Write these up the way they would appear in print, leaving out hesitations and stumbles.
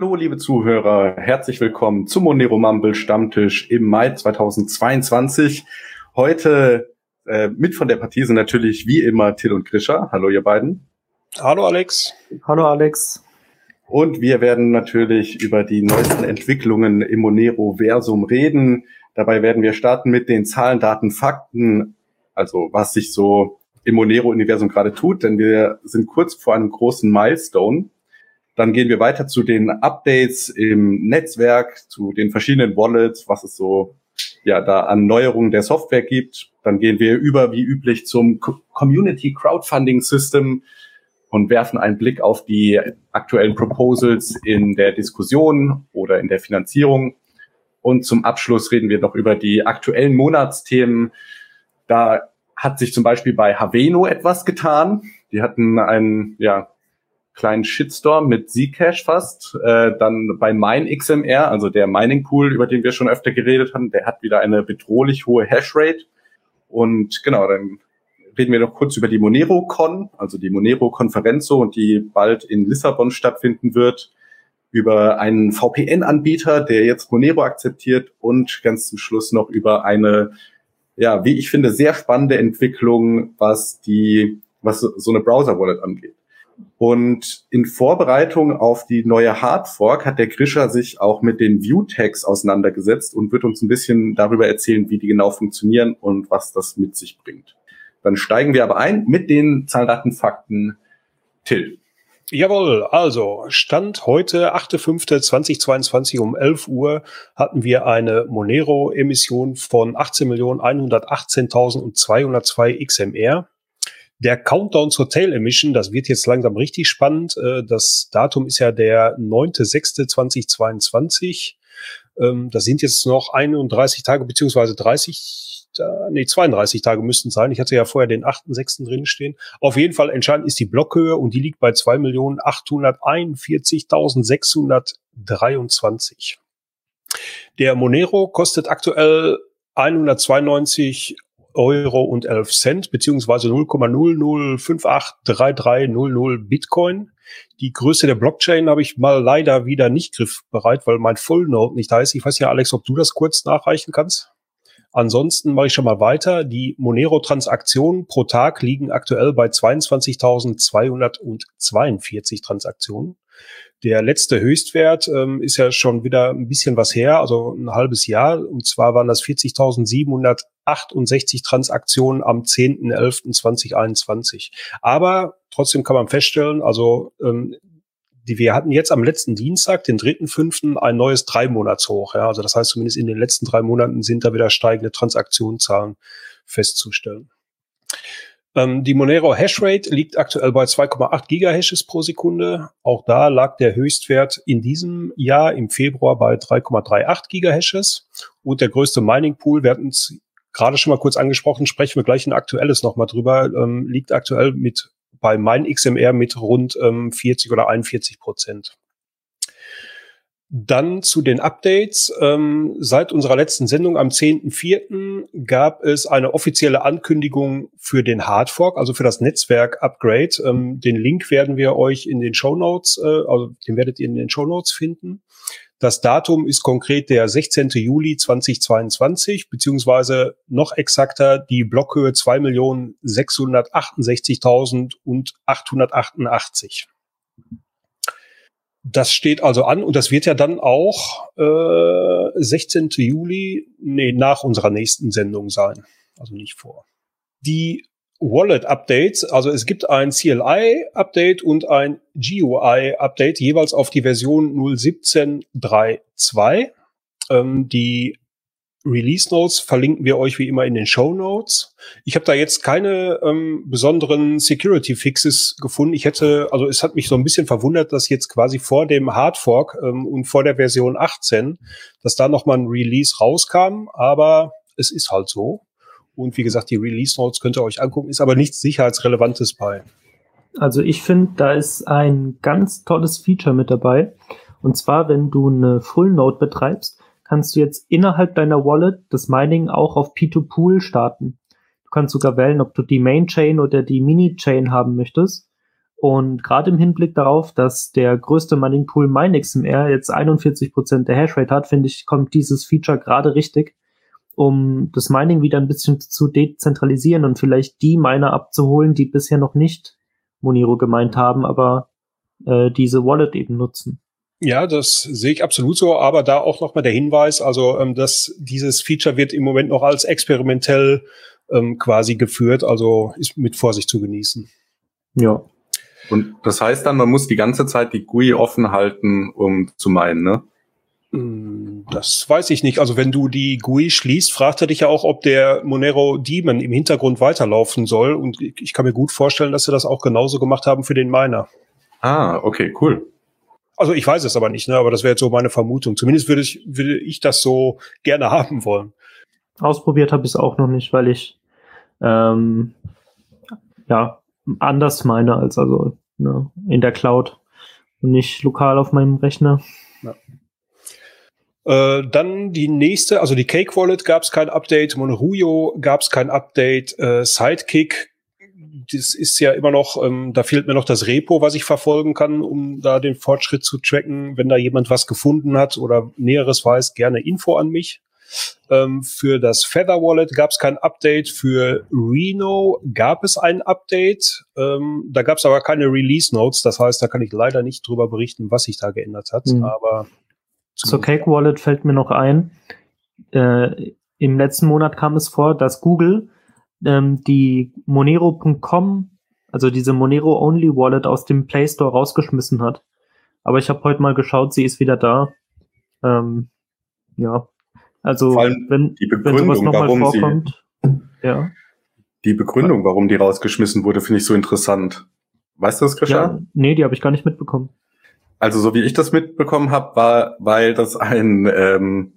Hallo, liebe Zuhörer, herzlich willkommen zum Monero Mumble Stammtisch im Mai 2022. Heute mit von der Partie sind natürlich wie immer Till und Grisha. Hallo, ihr beiden. Hallo, Alex. Hallo, Alex. Und wir werden natürlich über die neuesten Entwicklungen im Monero-Versum reden. Dabei werden wir starten mit den Zahlen, Daten, Fakten, also was sich so im Monero-Universum gerade tut, denn wir sind kurz vor einem großen Milestone. Dann gehen wir weiter zu den Updates im Netzwerk, zu den verschiedenen Wallets, was es so da an Neuerungen der Software gibt. Dann gehen wir über, wie üblich, zum Community Crowdfunding System und werfen einen Blick auf die aktuellen Proposals in der Diskussion oder in der Finanzierung. Und zum Abschluss reden wir noch über die aktuellen Monatsthemen. Da hat sich zum Beispiel bei Haveno etwas getan. Die hatten einen kleinen Shitstorm mit Zcash fast. Dann bei MineXMR, also der Mining Pool, über den wir schon öfter geredet haben, der hat wieder eine bedrohlich hohe Hashrate. Und genau, dann reden wir noch kurz über die MoneroCon, also die Monero-Konferenz, die bald in Lissabon stattfinden wird, über einen VPN-Anbieter, der jetzt Monero akzeptiert, und ganz zum Schluss noch über eine, wie ich finde, sehr spannende Entwicklung, was so eine Browser-Wallet angeht. Und in Vorbereitung auf die neue Hardfork hat der Grisha sich auch mit den View-Tags auseinandergesetzt und wird uns ein bisschen darüber erzählen, wie die genau funktionieren und was das mit sich bringt. Dann steigen wir aber ein mit den Zahlen, Daten, Fakten. Till. Jawohl, also Stand heute, 8.5.2022 um 11 Uhr hatten wir eine Monero-Emission von 18.118.202 XMR. Der Countdown zur Tail Emission, das wird jetzt langsam richtig spannend. Das Datum ist ja der 9.6.2022. Das sind jetzt noch 31 Tage, beziehungsweise 32 Tage müssten sein. Ich hatte ja vorher den 8.6. drin stehen. Auf jeden Fall entscheidend ist die Blockhöhe und die liegt bei 2.841.623. Der Monero kostet aktuell 192 Euro und 11 Cent, beziehungsweise 0,00583300 Bitcoin. Die Größe der Blockchain habe ich mal leider wieder nicht griffbereit, weil mein Fullnode nicht da ist. Ich weiß ja, Alex, ob du das kurz nachreichen kannst. Ansonsten mache ich schon mal weiter. Die Monero-Transaktionen pro Tag liegen aktuell bei 22.242 Transaktionen. Der letzte Höchstwert ist ja schon wieder ein bisschen was her, also ein halbes Jahr. Und zwar waren das 40.768 Transaktionen am 10.11.2021. Aber trotzdem kann man feststellen, also wir hatten jetzt am letzten Dienstag, den 3.5., ein neues 3-Monats-Hoch. Ja? Also das heißt, zumindest in den letzten 3 Monaten sind da wieder steigende Transaktionszahlen festzustellen. Die Monero Hashrate liegt aktuell bei 2,8 Gigahashes pro Sekunde. Auch da lag der Höchstwert in diesem Jahr im Februar bei 3,38 Gigahashes. Und der größte Mining Pool, wir hatten es gerade schon mal kurz angesprochen, sprechen wir gleich ein aktuelles nochmal drüber, liegt aktuell bei MineXMR mit rund 40 oder 41%. Dann zu den Updates. Seit unserer letzten Sendung am 10.04. gab es eine offizielle Ankündigung für den Hardfork, also für das Netzwerk-Upgrade. Den Link werden wir euch in den Shownotes, also den werdet ihr in den Shownotes finden. Das Datum ist konkret der 16. Juli 2022, beziehungsweise noch exakter die Blockhöhe 2.668.888. Das steht also an und das wird ja dann auch 16. Juli, nach unserer nächsten Sendung sein, also nicht vor. Die Wallet-Updates, also es gibt ein CLI-Update und ein GUI-Update, jeweils auf die Version 0.17.3.2. Die Release Notes verlinken wir euch wie immer in den Show Notes. Ich habe da jetzt keine besonderen Security Fixes gefunden. Es hat mich so ein bisschen verwundert, dass jetzt quasi vor dem Hardfork und vor der Version 18, dass da nochmal ein Release rauskam, aber es ist halt so. Und wie gesagt, die Release Notes könnt ihr euch angucken, ist aber nichts Sicherheitsrelevantes bei. Also ich finde, da ist ein ganz tolles Feature mit dabei. Und zwar, wenn du eine Full Node betreibst, kannst du jetzt innerhalb deiner Wallet das Mining auch auf P2Pool starten. Du kannst sogar wählen, ob du die Main Chain oder die Mini Chain haben möchtest. Und gerade im Hinblick darauf, dass der größte Mining Pool MineXMR jetzt 41% der Hashrate hat, finde ich, kommt dieses Feature gerade richtig, um das Mining wieder ein bisschen zu dezentralisieren und vielleicht die Miner abzuholen, die bisher noch nicht Monero gemeint haben, aber diese Wallet eben nutzen. Ja, das sehe ich absolut so, aber da auch nochmal der Hinweis, also dass dieses Feature wird im Moment noch als experimentell quasi geführt, also ist mit Vorsicht zu genießen. Ja. Und das heißt dann, man muss die ganze Zeit die GUI offen halten, um zu meinen, ne? Das weiß ich nicht. Also wenn du die GUI schließt, fragt er dich ja auch, ob der Monero Daemon im Hintergrund weiterlaufen soll. Und ich kann mir gut vorstellen, dass sie das auch genauso gemacht haben für den Miner. Ah, okay, cool. Also ich weiß es aber nicht, ne? Aber das wäre jetzt so meine Vermutung. Zumindest würde ich das so gerne haben wollen. Ausprobiert habe ich es auch noch nicht, weil ich anders meine als in der Cloud und nicht lokal auf meinem Rechner. Ja. Dann die nächste, also die Cake Wallet gab es kein Update, Monero gab es kein Update, Sidekick, das ist ja immer noch, da fehlt mir noch das Repo, was ich verfolgen kann, um da den Fortschritt zu tracken. Wenn da jemand was gefunden hat oder Näheres weiß, gerne Info an mich. Für das Feather Wallet gab es kein Update. Für Reno gab es ein Update. Da gab es aber keine Release Notes. Das heißt, da kann ich leider nicht drüber berichten, was sich da geändert hat. Aber zur Cake Wallet fällt mir noch ein. Im letzten Monat kam es vor, dass Google die Monero.com, also diese Monero-Only Wallet aus dem Play Store rausgeschmissen hat. Aber ich habe heute mal geschaut, sie ist wieder da. Also wenn sowas nochmal vorkommt. Die Begründung, warum die rausgeschmissen wurde, finde ich so interessant. Weißt du das, Christian? Ja, nee, die habe ich gar nicht mitbekommen. Also so wie ich das mitbekommen habe, war, weil das wegen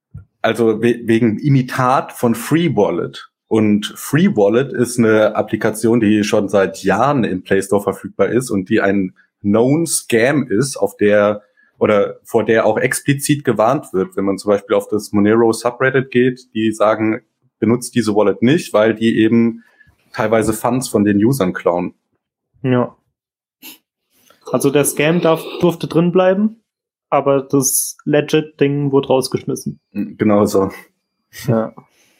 Imitat von Free Wallet. Und Free Wallet ist eine Applikation, die schon seit Jahren im Play Store verfügbar ist und die ein known Scam ist, vor der auch explizit gewarnt wird, wenn man zum Beispiel auf das Monero Subreddit geht, die sagen, benutzt diese Wallet nicht, weil die eben teilweise Funds von den Usern klauen. Ja. Also der Scam durfte drin bleiben, aber das Legit-Ding wurde rausgeschmissen. Genau so. Ja.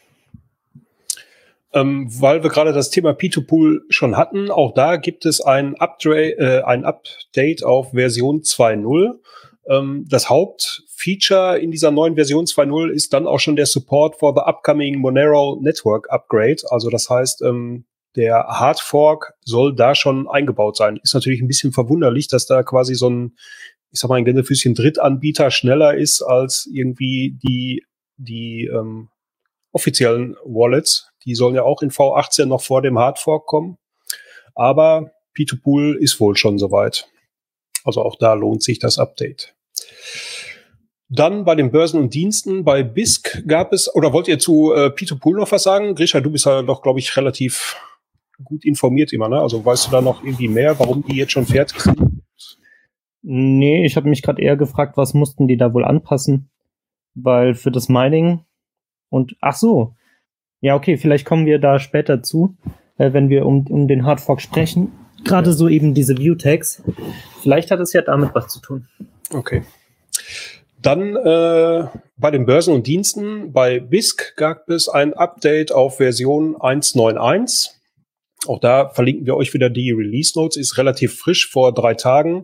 Weil wir gerade das Thema P2Pool schon hatten, auch da gibt es ein Update auf Version 2.0. Das Hauptfeature in dieser neuen Version 2.0 ist dann auch schon der Support for the upcoming Monero Network Upgrade. Also das heißt, der Hardfork soll da schon eingebaut sein. Ist natürlich ein bisschen verwunderlich, dass da quasi so ein, ich sag mal, ein Gänsefüßchen Drittanbieter schneller ist als irgendwie die offiziellen Wallets. Die sollen ja auch in V18 noch vor dem Hardfork kommen. Aber P2Pool ist wohl schon soweit. Also auch da lohnt sich das Update. Dann bei den Börsen und Diensten, bei BISC gab es, oder wollt ihr zu P2Pool noch was sagen? Grisha, du bist ja doch, glaube ich, relativ gut informiert immer, ne? Also weißt du da noch irgendwie mehr, warum die jetzt schon fertig sind? Nee, ich habe mich gerade eher gefragt, was mussten die da wohl anpassen? Weil für das Mining und, ach so, ja, okay, vielleicht kommen wir da später zu, wenn wir um den Hardfork sprechen. Gerade so eben diese View-Tags. Vielleicht hat es ja damit was zu tun. Okay. Dann bei den Börsen und Diensten, bei BISC gab es ein Update auf Version 1.9.1. Auch da verlinken wir euch wieder die Release Notes, ist relativ frisch, vor 3 Tagen.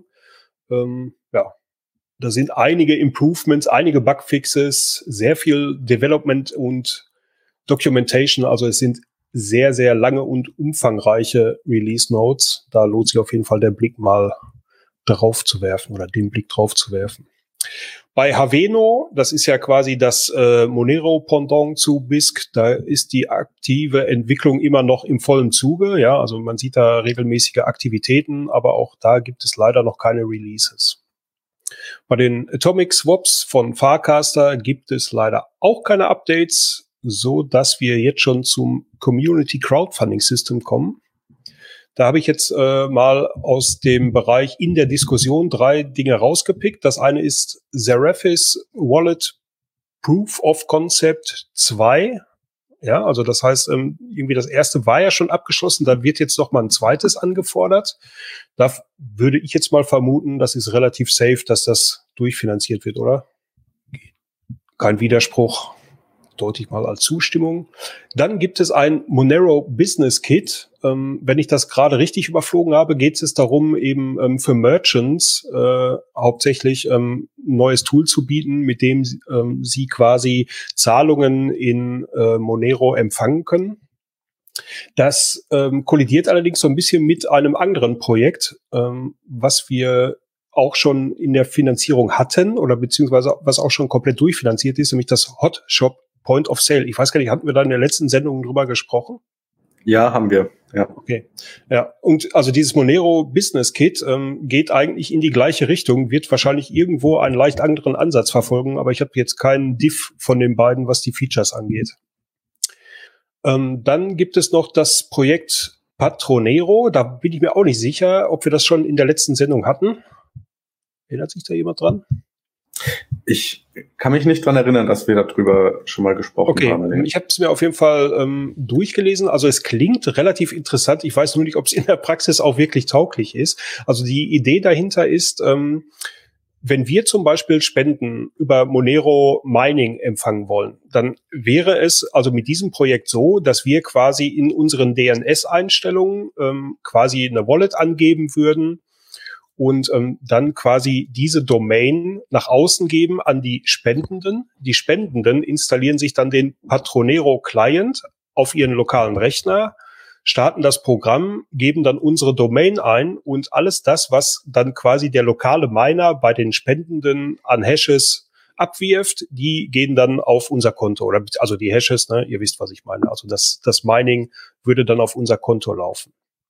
Da sind einige Improvements, einige Bugfixes, sehr viel Development und Documentation. Also es sind sehr, sehr lange und umfangreiche Release Notes. Da lohnt sich auf jeden Fall der Blick mal drauf zu werfen oder den Blick drauf zu werfen. Bei Haveno, das ist ja quasi das Monero-Pendant zu BISC, da ist die aktive Entwicklung immer noch im vollen Zuge. Ja, also man sieht da regelmäßige Aktivitäten, aber auch da gibt es leider noch keine Releases. Bei den Atomic Swaps von Farcaster gibt es leider auch keine Updates, so dass wir jetzt schon zum Community Crowdfunding System kommen. Da habe ich jetzt mal aus dem Bereich in der Diskussion 3 Dinge rausgepickt. Das eine ist Seraphis Wallet Proof of Concept 2. Ja, also das heißt, irgendwie das erste war ja schon abgeschlossen, da wird jetzt noch mal ein zweites angefordert. Da würde ich jetzt mal vermuten, das ist relativ safe, dass das durchfinanziert wird, oder? Kein Widerspruch, deute ich mal als Zustimmung. Dann gibt es ein Monero Business Kit. Wenn ich das gerade richtig überflogen habe, geht es darum, eben für Merchants hauptsächlich ein neues Tool zu bieten, mit dem sie quasi Zahlungen in Monero empfangen können. Das kollidiert allerdings so ein bisschen mit einem anderen Projekt, was wir auch schon in der Finanzierung hatten oder beziehungsweise was auch schon komplett durchfinanziert ist, nämlich das Hotshop Point of Sale. Ich weiß gar nicht, hatten wir da in der letzten Sendung drüber gesprochen? Ja, haben wir. Ja. Okay. Ja, und also dieses Monero Business Kit geht eigentlich in die gleiche Richtung, wird wahrscheinlich irgendwo einen leicht anderen Ansatz verfolgen, aber ich habe jetzt keinen Diff von den beiden, was die Features angeht. Dann gibt es noch das Projekt Patronero. Da bin ich mir auch nicht sicher, ob wir das schon in der letzten Sendung hatten. Erinnert sich da jemand dran? Ich kann mich nicht dran erinnern, dass wir darüber schon mal gesprochen haben. Okay, ich habe es mir auf jeden Fall durchgelesen. Also es klingt relativ interessant. Ich weiß nur nicht, ob es in der Praxis auch wirklich tauglich ist. Also die Idee dahinter ist, wenn wir zum Beispiel Spenden über Monero Mining empfangen wollen, dann wäre es also mit diesem Projekt so, dass wir quasi in unseren DNS-Einstellungen quasi eine Wallet angeben würden und dann quasi diese Domain nach außen geben an die Spendenden. Die Spendenden installieren sich dann den Patronero Client auf ihren lokalen Rechner, starten das Programm, geben dann unsere Domain ein und alles das, was dann quasi der lokale Miner bei den Spendenden an Hashes abwirft, die gehen dann auf unser Konto. Oder also die Hashes, ne, ihr wisst, was ich meine. Also das Mining würde dann auf unser Konto laufen.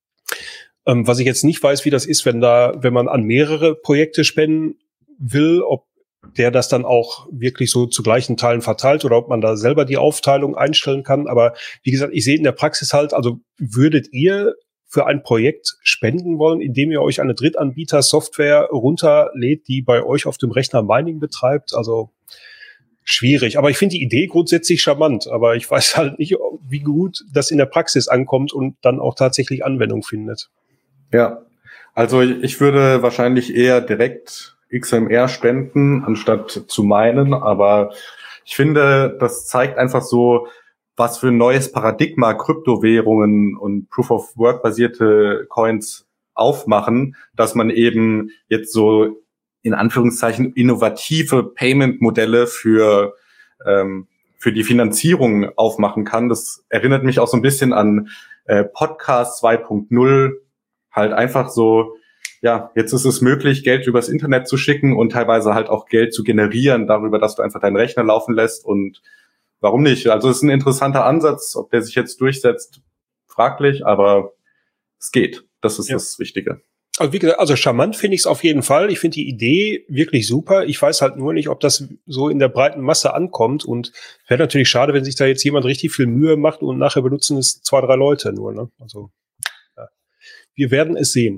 Was ich jetzt nicht weiß, wie das ist, wenn man an mehrere Projekte spenden will, ob der das dann auch wirklich so zu gleichen Teilen verteilt oder ob man da selber die Aufteilung einstellen kann. Aber wie gesagt, ich sehe in der Praxis halt, also würdet ihr für ein Projekt spenden wollen, indem ihr euch eine Drittanbieter-Software runterlädt, die bei euch auf dem Rechner Mining betreibt? Also schwierig. Aber ich finde die Idee grundsätzlich charmant. Aber ich weiß halt nicht, wie gut das in der Praxis ankommt und dann auch tatsächlich Anwendung findet. Ja, also ich würde wahrscheinlich eher direkt XMR spenden, anstatt zu meinen, aber ich finde, das zeigt einfach so, was für ein neues Paradigma Kryptowährungen und Proof-of-Work-basierte Coins aufmachen, dass man eben jetzt so in Anführungszeichen innovative Payment-Modelle für die Finanzierung aufmachen kann. Das erinnert mich auch so ein bisschen an Podcast 2.0, halt einfach so, ja, jetzt ist es möglich, Geld übers Internet zu schicken und teilweise halt auch Geld zu generieren darüber, dass du einfach deinen Rechner laufen lässt und warum nicht? Also es ist ein interessanter Ansatz, ob der sich jetzt durchsetzt, fraglich, aber es geht. Das ist das Wichtige. Also wie gesagt, also charmant finde ich es auf jeden Fall. Ich finde die Idee wirklich super. Ich weiß halt nur nicht, ob das so in der breiten Masse ankommt und wäre natürlich schade, wenn sich da jetzt jemand richtig viel Mühe macht und nachher benutzen es 2, 3 Leute nur, ne? Also ja. Wir werden es sehen.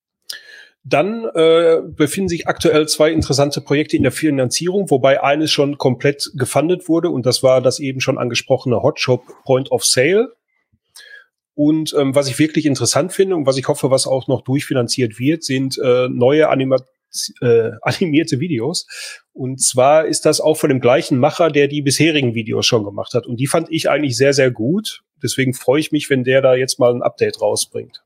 Dann befinden sich aktuell 2 interessante Projekte in der Finanzierung, wobei eines schon komplett gefundet wurde und das war das eben schon angesprochene Hotshop Point of Sale. Und was ich wirklich interessant finde und was ich hoffe, was auch noch durchfinanziert wird, sind neue animierte Videos. Und zwar ist das auch von dem gleichen Macher, der die bisherigen Videos schon gemacht hat. Und die fand ich eigentlich sehr, sehr gut. Deswegen freue ich mich, wenn der da jetzt mal ein Update rausbringt.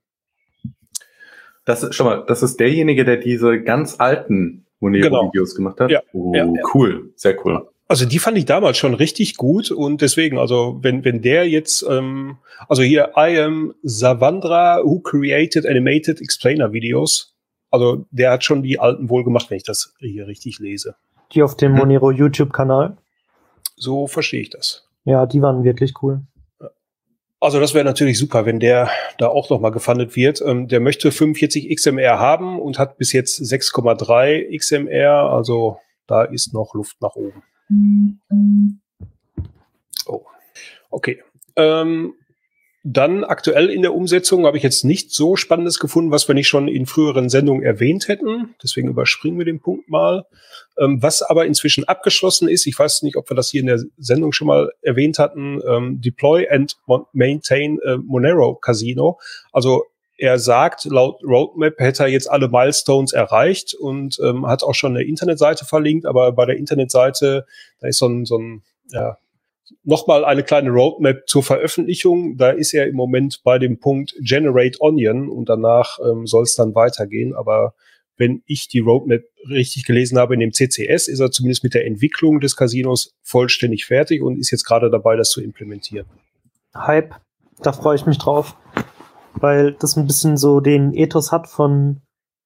Das ist derjenige, der diese ganz alten Monero-Videos gemacht hat? Ja. Cool. Sehr cool. Also die fand ich damals schon richtig gut und deswegen, also wenn der jetzt, also hier, I am Savandra, who created animated explainer videos, also der hat schon die alten wohl gemacht, wenn ich das hier richtig lese. Die auf dem Monero YouTube-Kanal? So verstehe ich das. Ja, die waren wirklich cool. Also das wäre natürlich super, wenn der da auch nochmal gefundet wird. Der möchte 45 XMR haben und hat bis jetzt 6,3 XMR, also da ist noch Luft nach oben. Oh, okay. Dann aktuell in der Umsetzung habe ich jetzt nicht so Spannendes gefunden, was wir nicht schon in früheren Sendungen erwähnt hätten. Deswegen überspringen wir den Punkt mal. Was aber inzwischen abgeschlossen ist, ich weiß nicht, ob wir das hier in der Sendung schon mal erwähnt hatten, Deploy and Maintain Monero Casino. Also er sagt, laut Roadmap hätte er jetzt alle Milestones erreicht und hat auch schon eine Internetseite verlinkt, aber bei der Internetseite, da ist so ein nochmal eine kleine Roadmap zur Veröffentlichung. Da ist er im Moment bei dem Punkt Generate Onion und danach soll es dann weitergehen. Aber wenn ich die Roadmap richtig gelesen habe, in dem CCS ist er zumindest mit der Entwicklung des Casinos vollständig fertig und ist jetzt gerade dabei, das zu implementieren. Hype, da freue ich mich drauf, weil das ein bisschen so den Ethos hat von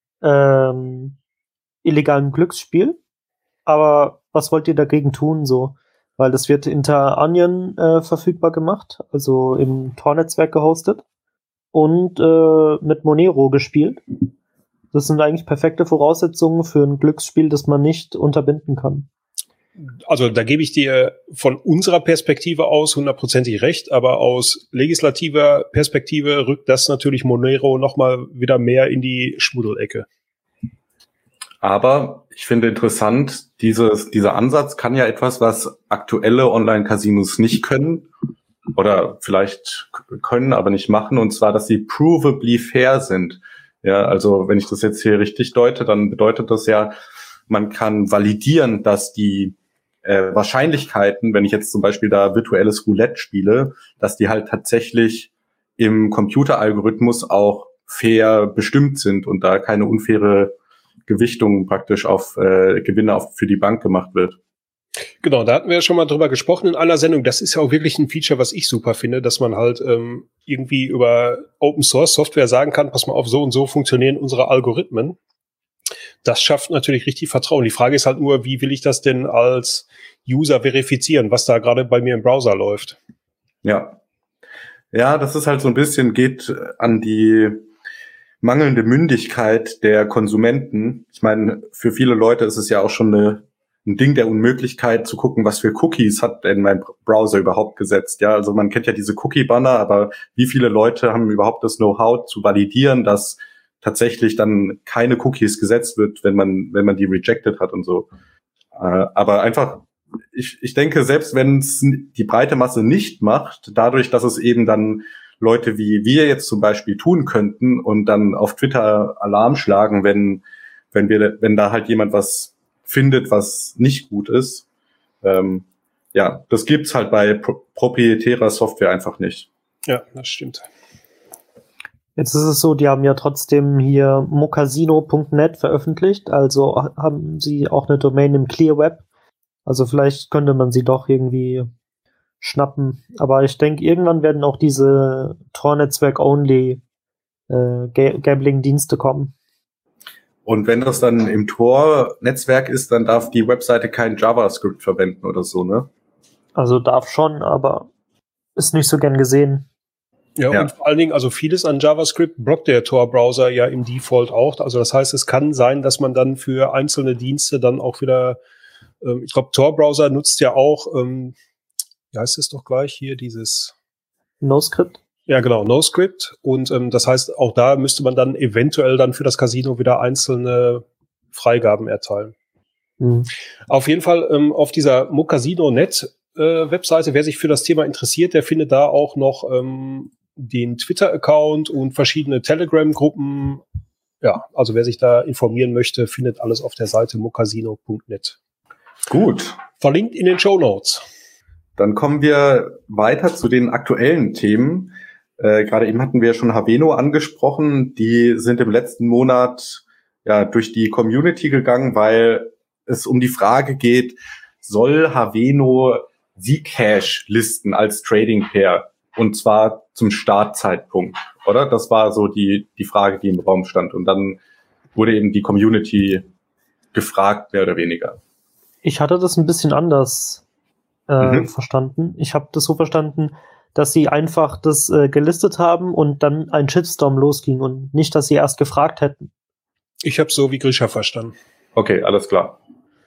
illegalem Glücksspiel. Aber was wollt ihr dagegen tun so? Weil das wird inter Onion verfügbar gemacht, also im Tor-Netzwerk gehostet und mit Monero gespielt. Das sind eigentlich perfekte Voraussetzungen für ein Glücksspiel, das man nicht unterbinden kann. Also da gebe ich dir von unserer Perspektive aus 100%ig recht, aber aus legislativer Perspektive rückt das natürlich Monero nochmal wieder mehr in die Schmuddelecke. Aber ich finde interessant, dieser Ansatz kann ja etwas, was aktuelle Online-Casinos nicht können oder vielleicht können, aber nicht machen, und zwar, dass sie provably fair sind. Ja, also wenn ich das jetzt hier richtig deute, dann bedeutet das ja, man kann validieren, dass die Wahrscheinlichkeiten, wenn ich jetzt zum Beispiel da virtuelles Roulette spiele, dass die halt tatsächlich im Computeralgorithmus auch fair bestimmt sind und da keine unfaire Gewichtung praktisch auf Gewinne für die Bank gemacht wird. Genau, da hatten wir ja schon mal drüber gesprochen in einer Sendung. Das ist ja auch wirklich ein Feature, was ich super finde, dass man halt irgendwie über Open Source Software sagen kann, pass mal auf, so und so funktionieren unsere Algorithmen. Das schafft natürlich richtig Vertrauen. Die Frage ist halt nur, wie will ich das denn als User verifizieren, was da gerade bei mir im Browser läuft? Ja, das ist halt so ein bisschen, geht an die mangelnde Mündigkeit der Konsumenten. Ich meine, für viele Leute ist es ja auch schon ein Ding der Unmöglichkeit zu gucken, was für Cookies hat denn mein Browser überhaupt gesetzt. Ja, also man kennt ja diese Cookie-Banner, aber wie viele Leute haben überhaupt das Know-how zu validieren, dass tatsächlich dann keine Cookies gesetzt wird, wenn man die rejected hat und so. Aber einfach, ich denke, selbst wenn es die breite Masse nicht macht, dadurch, dass es eben dann Leute wie wir jetzt zum Beispiel tun könnten und dann auf Twitter Alarm schlagen, wenn da halt jemand was findet, was nicht gut ist. Das gibt's halt bei proprietärer Software einfach nicht. Ja, das stimmt. Jetzt ist es so, die haben ja trotzdem hier mocasino.net veröffentlicht, also haben sie auch eine Domain im Clear Web. Also vielleicht könnte man sie doch irgendwie schnappen. Aber ich denke, irgendwann werden auch diese Tor-Netzwerk-only Gambling-Dienste kommen. Und wenn das dann im Tor-Netzwerk ist, dann darf die Webseite kein JavaScript verwenden oder so, ne? Also darf schon, aber ist nicht so gern gesehen. Ja, und vor allen Dingen, also vieles an JavaScript blockt der Tor-Browser ja im Default auch. Also das heißt, es kann sein, dass man dann für einzelne Dienste dann auch wieder, ich glaube, Tor-Browser nutzt ja auch, wie heißt es doch gleich hier, dieses NoScript? Ja, genau, NoScript. Und das heißt, auch da müsste man dann eventuell dann für das Casino wieder einzelne Freigaben erteilen. Mhm. Auf jeden Fall auf dieser mocasino.net Webseite, wer sich für das Thema interessiert, der findet da auch noch den Twitter-Account und verschiedene Telegram-Gruppen. Ja, also wer sich da informieren möchte, findet alles auf der Seite mocasino.net. Gut. Verlinkt in den Shownotes. Dann kommen wir weiter zu den aktuellen Themen. Gerade eben hatten wir ja schon Haveno angesprochen. Die sind im letzten Monat durch die Community gegangen, weil es um die Frage geht, soll Haveno Zcash listen als Trading Pair? Und zwar zum Startzeitpunkt, oder? Das war so die Frage, die im Raum stand. Und dann wurde eben die Community gefragt, mehr oder weniger. Ich hatte das ein bisschen anders verstanden. Ich habe das so verstanden, dass sie einfach das gelistet haben und dann ein Shitstorm losging und nicht, dass sie erst gefragt hätten. Ich habe so wie Grisha verstanden. Okay, alles klar.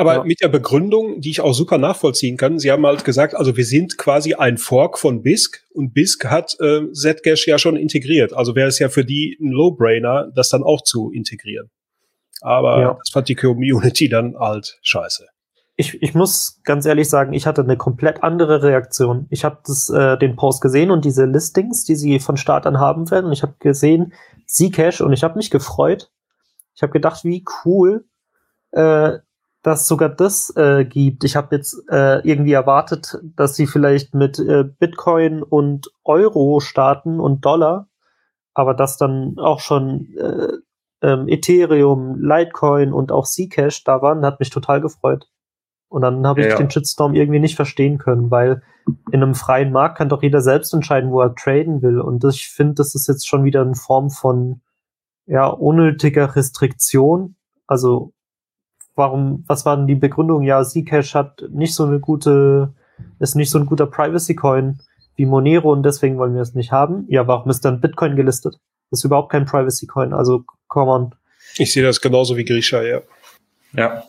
Aber mit der Begründung, die ich auch super nachvollziehen kann, Sie haben halt gesagt, also wir sind quasi ein Fork von BISC und BISC hat Zcash ja schon integriert. Also wäre es ja für die ein Low-Brainer, das dann auch zu integrieren. Aber das fand die Community dann halt scheiße. Ich muss ganz ehrlich sagen, ich hatte eine komplett andere Reaktion. Ich habe den Post gesehen und diese Listings, die sie von Start an haben werden. Und ich habe gesehen Zcash und ich habe mich gefreut. Ich habe gedacht, wie cool, dass sogar das gibt. Ich habe jetzt irgendwie erwartet, dass sie vielleicht mit Bitcoin und Euro starten und Dollar, aber dass dann auch schon Ethereum, Litecoin und auch Zcash da waren, hat mich total gefreut. Und dann habe ich den Shitstorm irgendwie nicht verstehen können, weil in einem freien Markt kann doch jeder selbst entscheiden, wo er traden will. Und ich finde, das ist jetzt schon wieder eine Form von unnötiger Restriktion. Also was war denn die Begründung? Ja, Zcash ist nicht so ein guter Privacy-Coin wie Monero und deswegen wollen wir es nicht haben. Ja, warum ist dann Bitcoin gelistet? Das ist überhaupt kein Privacy-Coin, also come on. Ich sehe das genauso wie Grisha, ja. Ja.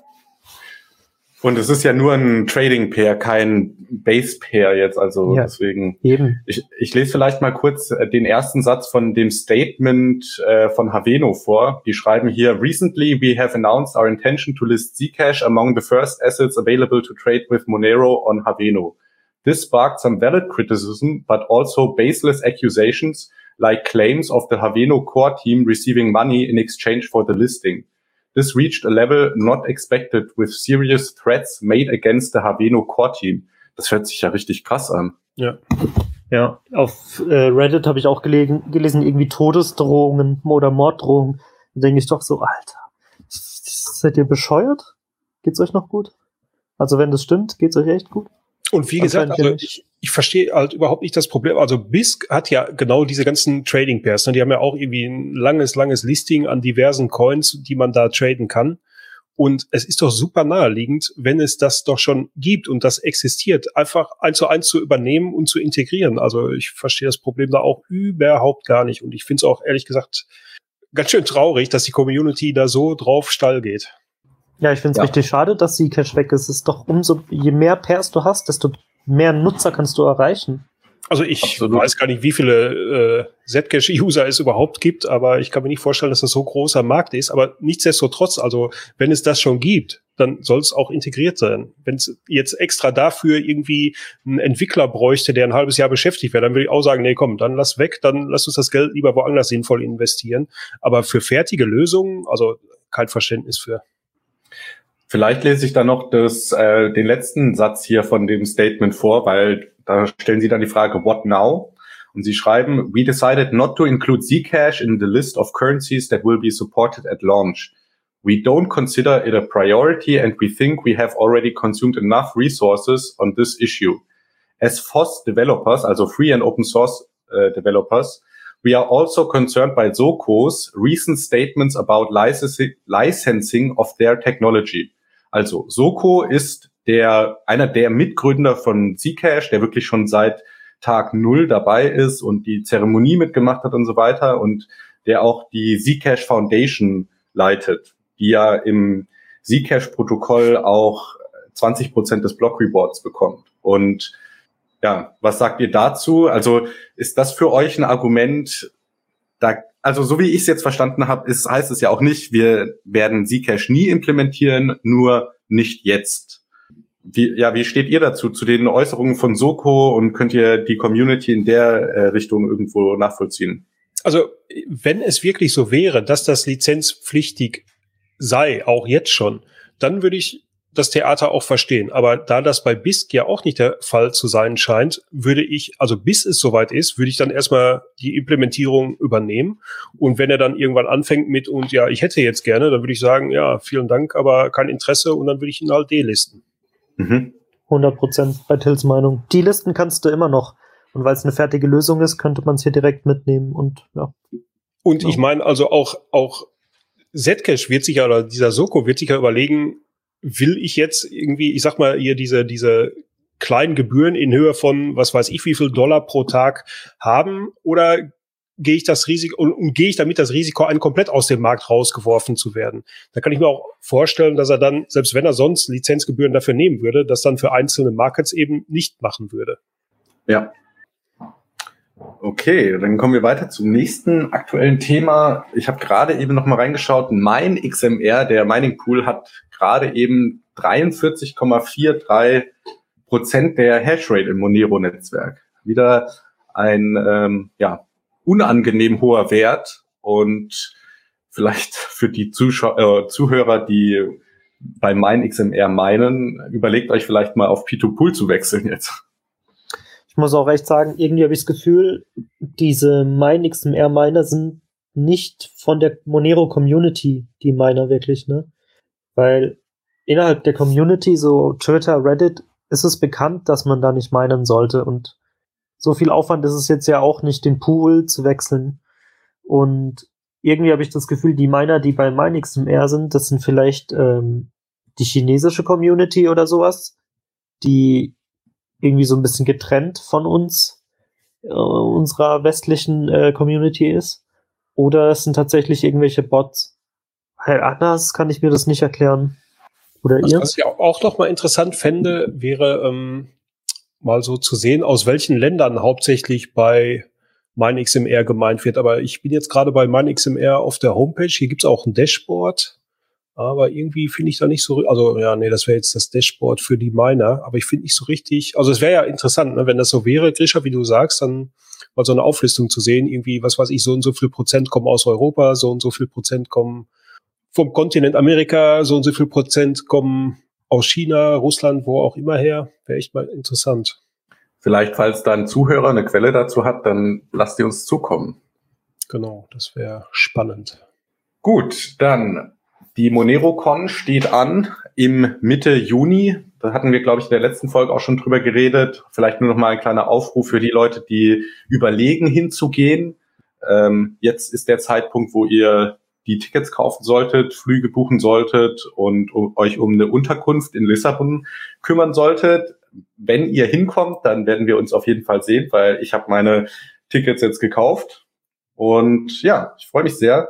Und es ist ja nur ein Trading-Pair, kein Base-Pair jetzt, also deswegen. Eben. Ich lese vielleicht mal kurz den ersten Satz von dem Statement von Haveno vor. Die schreiben hier: Recently we have announced our intention to list Zcash among the first assets available to trade with Monero on Haveno. This sparked some valid criticism, but also baseless accusations like claims of the Haveno core team receiving money in exchange for the listing. This reached a level not expected with serious threats made against the Haveno core team. Das hört sich ja richtig krass an. Ja, auf Reddit habe ich auch gelesen, irgendwie Todesdrohungen oder Morddrohungen. Da denke ich doch so, Alter, seid ihr bescheuert? Geht's euch noch gut? Also wenn das stimmt, geht's euch echt gut? Und wie gesagt, also ich verstehe halt überhaupt nicht das Problem. Also BISC hat ja genau diese ganzen Trading Pairs. Ne? Die haben ja auch irgendwie ein langes Listing an diversen Coins, die man da traden kann. Und es ist doch super naheliegend, wenn es das doch schon gibt und das existiert, einfach 1:1 zu übernehmen und zu integrieren. Also ich verstehe das Problem da auch überhaupt gar nicht. Und ich finde es auch ehrlich gesagt ganz schön traurig, dass die Community da so drauf steil geht. Ja, ich finde es richtig schade, dass Zcash weg ist. Es ist doch je mehr Pairs du hast, desto mehr Nutzer kannst du erreichen. Also ich weiß gar nicht, wie viele Zcash-User es überhaupt gibt, aber ich kann mir nicht vorstellen, dass das so großer Markt ist. Aber nichtsdestotrotz, also wenn es das schon gibt, dann soll es auch integriert sein. Wenn es jetzt extra dafür irgendwie einen Entwickler bräuchte, der ein halbes Jahr beschäftigt wäre, dann würde ich auch sagen, nee, komm, dann lass weg, dann lass uns das Geld lieber woanders sinnvoll investieren. Aber für fertige Lösungen, also kein Verständnis für. Vielleicht lese ich da noch den letzten Satz hier von dem Statement vor, weil da stellen Sie dann die Frage, what now? Und Sie schreiben, we decided not to include Zcash in the list of currencies that will be supported at launch. We don't consider it a priority and we think we have already consumed enough resources on this issue. As FOSS developers, also Free and Open Source developers, we are also concerned by Zoco's recent statements about licensing of their technology. Also Zoco ist einer der Mitgründer von Zcash, der wirklich schon seit Tag 0 dabei ist und die Zeremonie mitgemacht hat und so weiter und der auch die Zcash Foundation leitet, die ja im Zcash-Protokoll auch 20% des Block-Rewards bekommt. Und ja, was sagt ihr dazu? Also ist das für euch ein Argument, also so wie ich es jetzt verstanden habe, heißt es ja auch nicht, wir werden Zcash nie implementieren, nur nicht jetzt. Wie steht ihr dazu, zu den Äußerungen von Zoco und könnt ihr die Community in der Richtung irgendwo nachvollziehen? Also wenn es wirklich so wäre, dass das lizenzpflichtig sei, auch jetzt schon, dann würde ich das Theater auch verstehen. Aber da das bei BISC ja auch nicht der Fall zu sein scheint, würde ich, also bis es soweit ist, würde ich dann erstmal die Implementierung übernehmen. Und wenn er dann irgendwann anfängt mit und ja, ich hätte jetzt gerne, dann würde ich sagen, ja, vielen Dank, aber kein Interesse und dann würde ich ihn halt delisten. 100% bei Tills Meinung. Die Listen kannst du immer noch. Und weil es eine fertige Lösung ist, könnte man es hier direkt mitnehmen und ja. Und ich meine, also auch Zcash wird sich ja, oder dieser Zoco wird sich ja überlegen, will ich jetzt irgendwie, ich sag mal, hier diese kleinen Gebühren in Höhe von, was weiß ich, wie viel Dollar pro Tag haben? Oder gehe ich das Risiko und gehe ich damit das Risiko ein, komplett aus dem Markt rausgeworfen zu werden. Da kann ich mir auch vorstellen, dass er dann, selbst wenn er sonst Lizenzgebühren dafür nehmen würde, das dann für einzelne Markets eben nicht machen würde. Ja. Okay, dann kommen wir weiter zum nächsten aktuellen Thema. Ich habe gerade eben noch mal reingeschaut. MineXMR, der Mining Pool, hat gerade eben 43,43% der Hashrate im Monero-Netzwerk. Wieder ein unangenehm hoher Wert, und vielleicht für die Zuhörer, die bei MineXMR meinen, überlegt euch vielleicht mal auf P2Pool zu wechseln jetzt. Ich muss auch recht sagen, irgendwie habe ich das Gefühl, diese MineXMR-Miner sind nicht von der Monero-Community, die Miner wirklich, ne? Weil innerhalb der Community, so Twitter, Reddit, ist es bekannt, dass man da nicht minen sollte, und so viel Aufwand ist es jetzt ja auch nicht, den Pool zu wechseln. Und irgendwie habe ich das Gefühl, die Miner, die bei MineXMR sind, das sind vielleicht die chinesische Community oder sowas, die irgendwie so ein bisschen getrennt von uns, unserer westlichen Community ist. Oder es sind tatsächlich irgendwelche Bots. Anders kann ich mir das nicht erklären. Oder ihr? Was ich auch noch mal interessant fände, wäre mal so zu sehen, aus welchen Ländern hauptsächlich bei MineXMR gemeint wird. Aber ich bin jetzt gerade bei MineXMR auf der Homepage. Hier gibt's auch ein Dashboard. Aber irgendwie finde ich da nicht so, also ja, nee, das wäre jetzt das Dashboard für die Miner, aber ich finde nicht so richtig, also es wäre ja interessant, ne, wenn das so wäre, Grisha, wie du sagst, dann mal so eine Auflistung zu sehen, irgendwie, was weiß ich, so und so viel Prozent kommen aus Europa, so und so viel Prozent kommen vom Kontinent Amerika, so und so viel Prozent kommen aus China, Russland, wo auch immer her, wäre echt mal interessant. Vielleicht, falls da ein Zuhörer eine Quelle dazu hat, dann lasst die uns zukommen. Genau, das wäre spannend. Gut, dann die MoneroCon steht an im Mitte Juni. Da hatten wir, glaube ich, in der letzten Folge auch schon drüber geredet. Vielleicht nur noch mal ein kleiner Aufruf für die Leute, die überlegen, hinzugehen. Jetzt ist der Zeitpunkt, wo ihr die Tickets kaufen solltet, Flüge buchen solltet und euch um eine Unterkunft in Lissabon kümmern solltet. Wenn ihr hinkommt, dann werden wir uns auf jeden Fall sehen, weil ich habe meine Tickets jetzt gekauft. Und ja, ich freue mich sehr,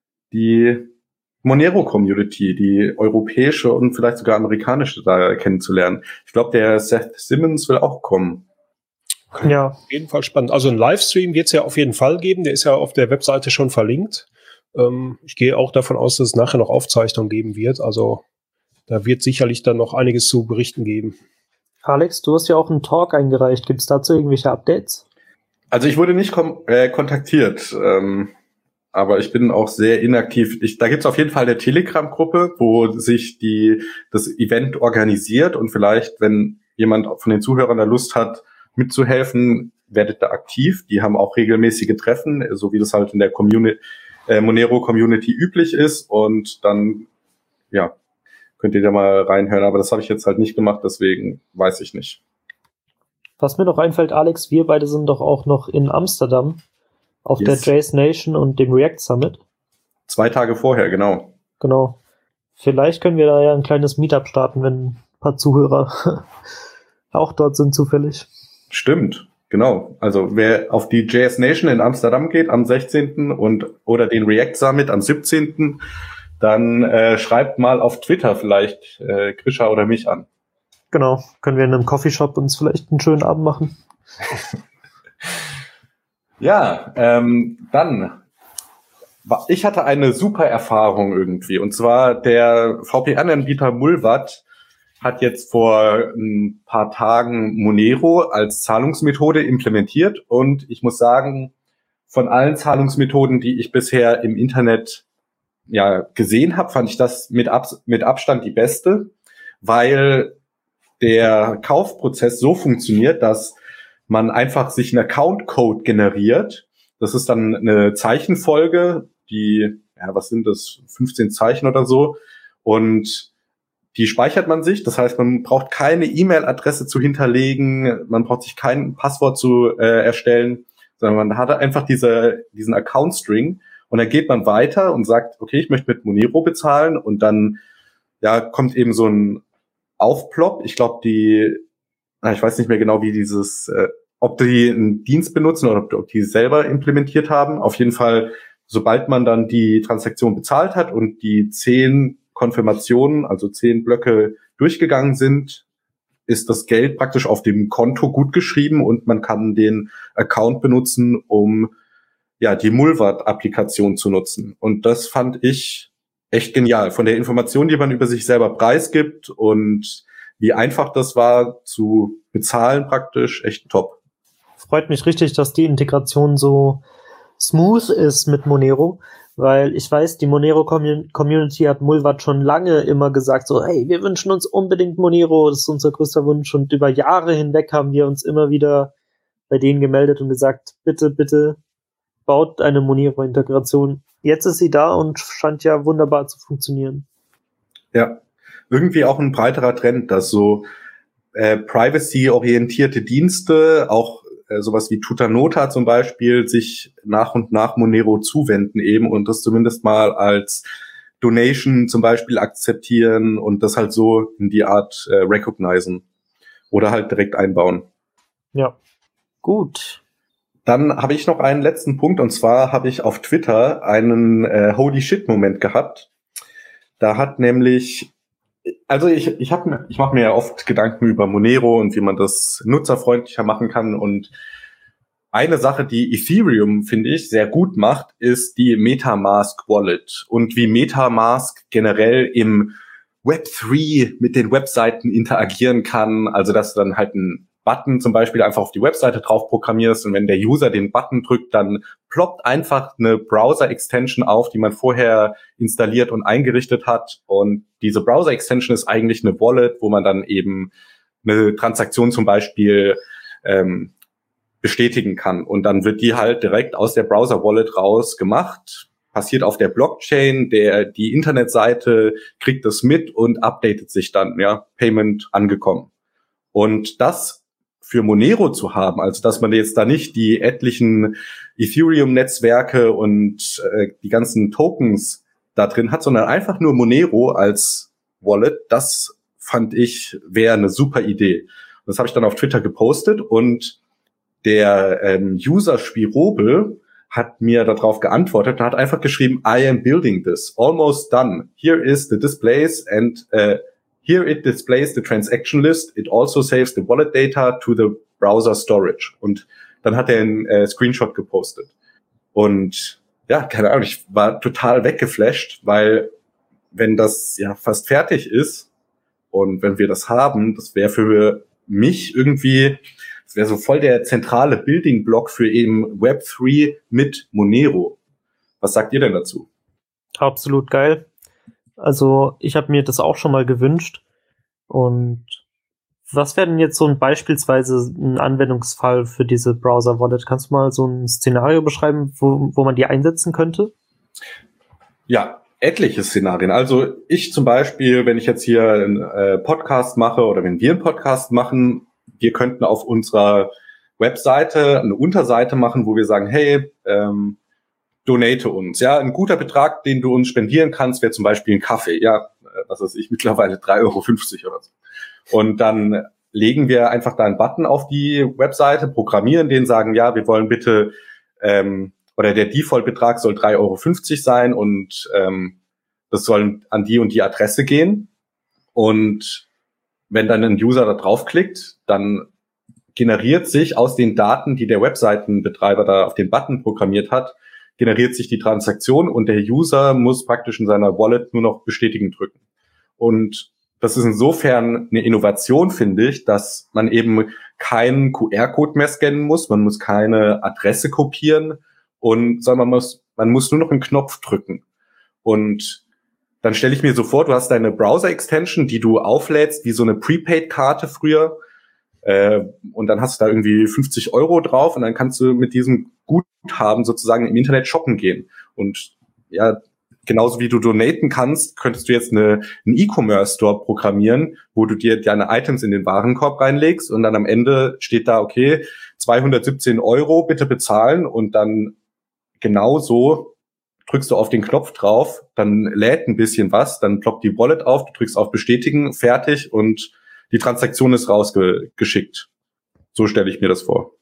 die Monero-Community, die europäische und vielleicht sogar amerikanische da kennenzulernen. Ich glaube, der Seth Simmons will auch kommen. Ja. Auf jeden Fall spannend. Also einen Livestream wird es ja auf jeden Fall geben. Der ist ja auf der Webseite schon verlinkt. Ich gehe auch davon aus, dass es nachher noch Aufzeichnungen geben wird. Also da wird sicherlich dann noch einiges zu berichten geben. Alex, du hast ja auch einen Talk eingereicht. Gibt es dazu irgendwelche Updates? Also ich wurde nicht kontaktiert. Aber ich bin auch sehr inaktiv. Da gibt's auf jeden Fall eine Telegram-Gruppe, wo sich das Event organisiert, und vielleicht, wenn jemand von den Zuhörern da Lust hat, mitzuhelfen, werdet da aktiv. Die haben auch regelmäßige Treffen, so wie das halt in der Monero-Community üblich ist, und dann, ja, könnt ihr da mal reinhören. Aber das habe ich jetzt halt nicht gemacht, deswegen weiß ich nicht. Was mir noch einfällt, Alex, wir beide sind doch auch noch in Amsterdam auf der JS Nation und dem React Summit. 2 Tage vorher, genau. Genau. Vielleicht können wir da ja ein kleines Meetup starten, wenn ein paar Zuhörer auch dort sind zufällig. Stimmt, genau. Also wer auf die JS Nation in Amsterdam geht am 16. oder den React Summit am 17., dann schreibt mal auf Twitter vielleicht Grisha oder mich an. Genau. Können wir in einem Coffeeshop uns vielleicht einen schönen Abend machen. Ja, dann, ich hatte eine super Erfahrung irgendwie, und zwar der VPN-Anbieter Mullvad hat jetzt vor ein paar Tagen Monero als Zahlungsmethode implementiert, und ich muss sagen, von allen Zahlungsmethoden, die ich bisher im Internet ja gesehen habe, fand ich das mit Abstand die beste, weil der Kaufprozess so funktioniert, dass man einfach sich einen Account-Code generiert. Das ist dann eine Zeichenfolge, die, ja, was sind das, 15 Zeichen oder so. Und die speichert man sich. Das heißt, man braucht keine E-Mail-Adresse zu hinterlegen, man braucht sich kein Passwort zu erstellen, sondern man hat einfach diesen Account-String, und dann geht man weiter und sagt, okay, ich möchte mit Monero bezahlen, und dann ja kommt eben so ein Aufplopp. Ich glaube, ich weiß nicht mehr genau, wie dieses ob die einen Dienst benutzen oder ob die selber implementiert haben. Auf jeden Fall, sobald man dann die Transaktion bezahlt hat und die 10 Konfirmationen, also 10 Blöcke durchgegangen sind, ist das Geld praktisch auf dem Konto gutgeschrieben und man kann den Account benutzen, um ja die Mullvad-Applikation zu nutzen. Und das fand ich echt genial. Von der Information, die man über sich selber preisgibt und wie einfach das war zu bezahlen praktisch, echt top. Freut mich richtig, dass die Integration so smooth ist mit Monero, weil ich weiß, die Monero-Community hat Mullvad schon lange immer gesagt, so, hey, wir wünschen uns unbedingt Monero, das ist unser größter Wunsch, und über Jahre hinweg haben wir uns immer wieder bei denen gemeldet und gesagt, bitte, bitte baut eine Monero-Integration. Jetzt ist sie da und scheint ja wunderbar zu funktionieren. Ja, irgendwie auch ein breiterer Trend, dass so privacy-orientierte Dienste, auch sowas wie Tutanota zum Beispiel, sich nach und nach Monero zuwenden eben und das zumindest mal als Donation zum Beispiel akzeptieren und das halt so in die Art recognizen oder halt direkt einbauen. Ja, gut. Dann habe ich noch einen letzten Punkt und zwar habe ich auf Twitter einen Holy Shit-Moment gehabt. Da hat nämlich also ich mache mir ja oft Gedanken über Monero und wie man das nutzerfreundlicher machen kann. Und eine Sache, die Ethereum, finde ich, sehr gut macht, ist die MetaMask Wallet und wie MetaMask generell im Web3 mit den Webseiten interagieren kann. Also dass du dann halt einen Button zum Beispiel einfach auf die Webseite drauf programmierst und wenn der User den Button drückt, dann ploppt einfach eine Browser-Extension auf, die man vorher installiert und eingerichtet hat. Und diese Browser-Extension ist eigentlich eine Wallet, wo man dann eben eine Transaktion zum Beispiel bestätigen kann. Und dann wird die halt direkt aus der Browser-Wallet raus gemacht, passiert auf der Blockchain, die Internetseite kriegt das mit und updatet sich dann, ja, Payment angekommen. Und das für Monero zu haben, also dass man jetzt da nicht die etlichen Ethereum-Netzwerke und die ganzen Tokens da drin hat, sondern einfach nur Monero als Wallet, das fand ich, wäre eine super Idee. Und das habe ich dann auf Twitter gepostet und der User Spirobe hat mir darauf geantwortet und hat einfach geschrieben, I am building this, almost done. Here is the displays and here it displays the transaction list. It also saves the wallet data to the browser storage. Und dann hat er einen Screenshot gepostet. Und ja, keine Ahnung, ich war total weggeflasht, weil wenn das ja fast fertig ist und wenn wir das haben, das wäre für mich irgendwie, das wäre so voll der zentrale Building-Block für eben Web3 mit Monero. Was sagt ihr denn dazu? Absolut geil. Also ich habe mir das auch schon mal gewünscht. Und was wäre denn jetzt so beispielsweise ein Anwendungsfall für diese Browser-Wallet? Kannst du mal so ein Szenario beschreiben, wo man die einsetzen könnte? Ja, etliche Szenarien. Also ich zum Beispiel, wenn ich jetzt hier einen Podcast mache oder wenn wir einen Podcast machen, wir könnten auf unserer Webseite eine Unterseite machen, wo wir sagen, hey, donate uns. Ja, ein guter Betrag, den du uns spendieren kannst, wäre zum Beispiel ein Kaffee. Ja, was weiß ich, mittlerweile 3,50 € oder so. Und dann legen wir einfach da einen Button auf die Webseite, programmieren den, sagen, ja, wir wollen bitte, oder der Default-Betrag soll 3,50 € sein und das soll an die und die Adresse gehen. Und wenn dann ein User da draufklickt, dann generiert sich aus den Daten, die der Webseitenbetreiber da auf den Button programmiert hat, generiert sich die Transaktion und der User muss praktisch in seiner Wallet nur noch bestätigen drücken. Und das ist insofern eine Innovation, finde ich, dass man eben keinen QR-Code mehr scannen muss, man muss keine Adresse kopieren sondern man muss nur noch einen Knopf drücken. Und dann stelle ich mir so vor, du hast deine Browser-Extension, die du auflädst, wie so eine Prepaid-Karte früher, und dann hast du da irgendwie 50 € drauf und dann kannst du mit diesem Guthaben sozusagen im Internet shoppen gehen. Und ja, genauso wie du donaten kannst, könntest du jetzt einen E-Commerce-Store programmieren, wo du dir deine Items in den Warenkorb reinlegst und dann am Ende steht da, okay, 217 € bitte bezahlen und dann genauso drückst du auf den Knopf drauf, dann lädt ein bisschen was, dann ploppt die Wallet auf, du drückst auf Bestätigen, fertig und die Transaktion ist rausgeschickt. So stelle ich mir das vor.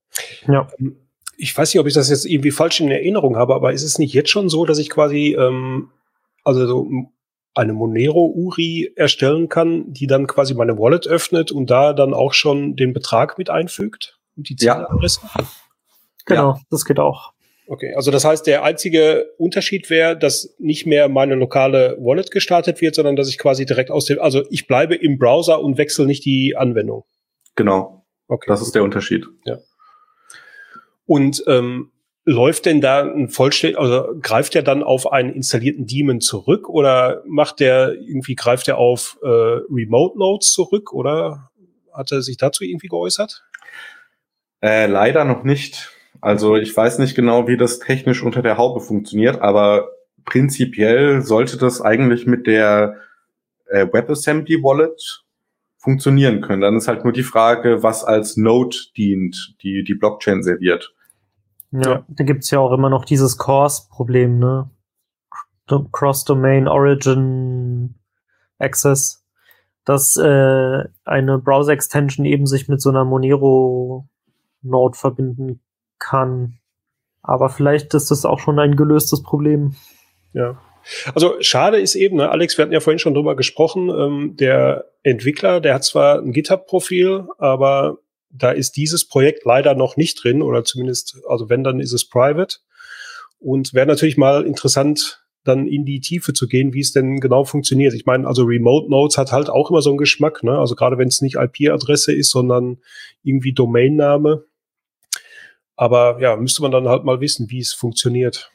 Ja. Ich weiß nicht, ob ich das jetzt irgendwie falsch in Erinnerung habe, aber ist es nicht jetzt schon so, dass ich quasi also so eine Monero-URI erstellen kann, die dann quasi meine Wallet öffnet und da dann auch schon den Betrag mit einfügt und die Zieladresse? Genau, Ja. das geht auch. Okay, also das heißt, der einzige Unterschied wäre, dass nicht mehr meine lokale Wallet gestartet wird, sondern dass ich quasi direkt also ich bleibe im Browser und wechsle nicht die Anwendung. Genau. Okay. Das ist der Unterschied. Ja. Und läuft denn da ein also greift der dann auf einen installierten Daemon zurück oder greift der auf Remote Nodes zurück oder hat er sich dazu irgendwie geäußert? Leider noch nicht. Also ich weiß nicht genau, wie das technisch unter der Haube funktioniert, aber prinzipiell sollte das eigentlich mit der WebAssembly Wallet funktionieren können. Dann ist halt nur die Frage, was als Node dient, die Blockchain serviert. Ja, da gibt's ja auch immer noch dieses CORS-Problem, ne? Cross-Domain Origin Access, dass eine Browser-Extension eben sich mit so einer Monero-Node verbinden kann. Aber vielleicht ist das auch schon ein gelöstes Problem. Ja. Also schade ist eben, ne, Alex, wir hatten ja vorhin schon drüber gesprochen, der Entwickler, der hat zwar ein GitHub-Profil, aber da ist dieses Projekt leider noch nicht drin oder zumindest, also wenn, dann ist es private. Und wäre natürlich mal interessant, dann in die Tiefe zu gehen, wie es denn genau funktioniert. Ich meine, also Remote Nodes hat halt auch immer so einen Geschmack, ne? Also gerade wenn es nicht IP-Adresse ist, sondern irgendwie Domainname. Aber ja, müsste man dann halt mal wissen, wie es funktioniert.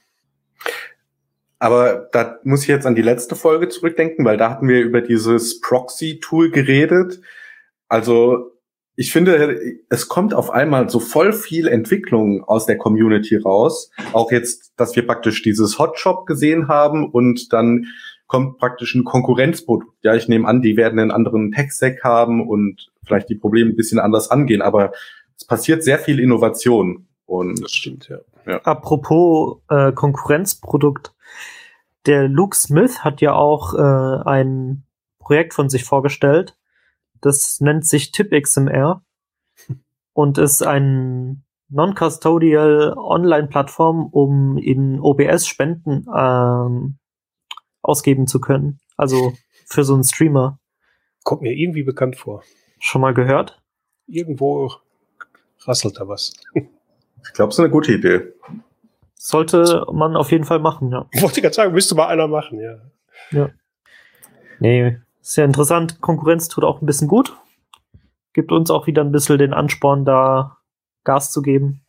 Aber da muss ich jetzt an die letzte Folge zurückdenken, weil da hatten wir über dieses Proxy-Tool geredet. Also ich finde, es kommt auf einmal so voll viel Entwicklung aus der Community raus. Auch jetzt, dass wir praktisch dieses Hotshop gesehen haben und dann kommt praktisch ein Konkurrenzprodukt. Ja, ich nehme an, die werden einen anderen Tech-Stack haben und vielleicht die Probleme ein bisschen anders angehen. Aber es passiert sehr viel Innovation. Und das stimmt, ja. Apropos Konkurrenzprodukt. Der Luke Smith hat ja auch ein Projekt von sich vorgestellt. Das nennt sich TipXMR und ist ein non-custodial Online-Plattform, um in OBS Spenden ausgeben zu können. Also für so einen Streamer. Kommt mir irgendwie bekannt vor. Schon mal gehört? Irgendwo rasselt da was. Ich glaube, es ist eine gute Idee. Sollte man auf jeden Fall machen, ja. Wollte ich gerade sagen, müsste mal einer machen, ja. Ja. Nee, ist ja interessant. Konkurrenz tut auch ein bisschen gut. Gibt uns auch wieder ein bisschen den Ansporn, da Gas zu geben.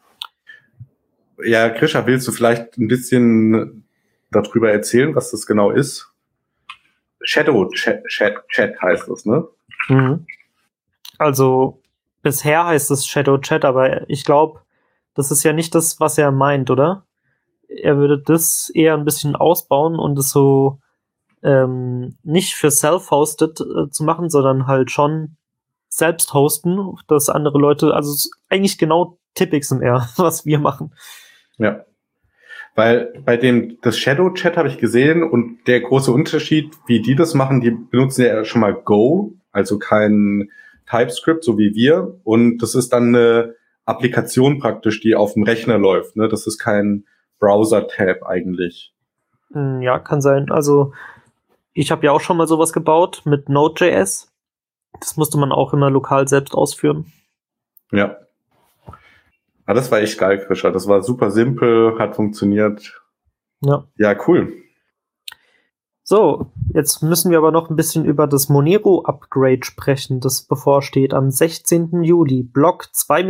Ja, Krisha, willst du vielleicht ein bisschen darüber erzählen, was das genau ist? Shadow Chat heißt das, ne? Mhm. Also, bisher heißt es Shadow Chat, aber ich glaube, das ist ja nicht das, was er meint, oder? Er würde das eher ein bisschen ausbauen und es so nicht für self-hosted zu machen, sondern halt schon selbst hosten, dass andere Leute, also eigentlich genau TipXMR, was wir machen. Ja. Weil bei das Shadow Chat habe ich gesehen und der große Unterschied, wie die das machen, die benutzen ja schon mal Go, also kein TypeScript, so wie wir. Und das ist dann eine Applikation praktisch, die auf dem Rechner läuft. Ne? Das ist kein Browser-Tab eigentlich. Ja, kann sein. Also ich habe ja auch schon mal sowas gebaut mit Node.js. Das musste man auch immer lokal selbst ausführen. Ja. Ah, das war echt geil, Krisha. Das war super simpel, hat funktioniert. Ja. Ja, cool. So, jetzt müssen wir aber noch ein bisschen über das Monero-Upgrade sprechen, das bevorsteht am 16. Juli. Block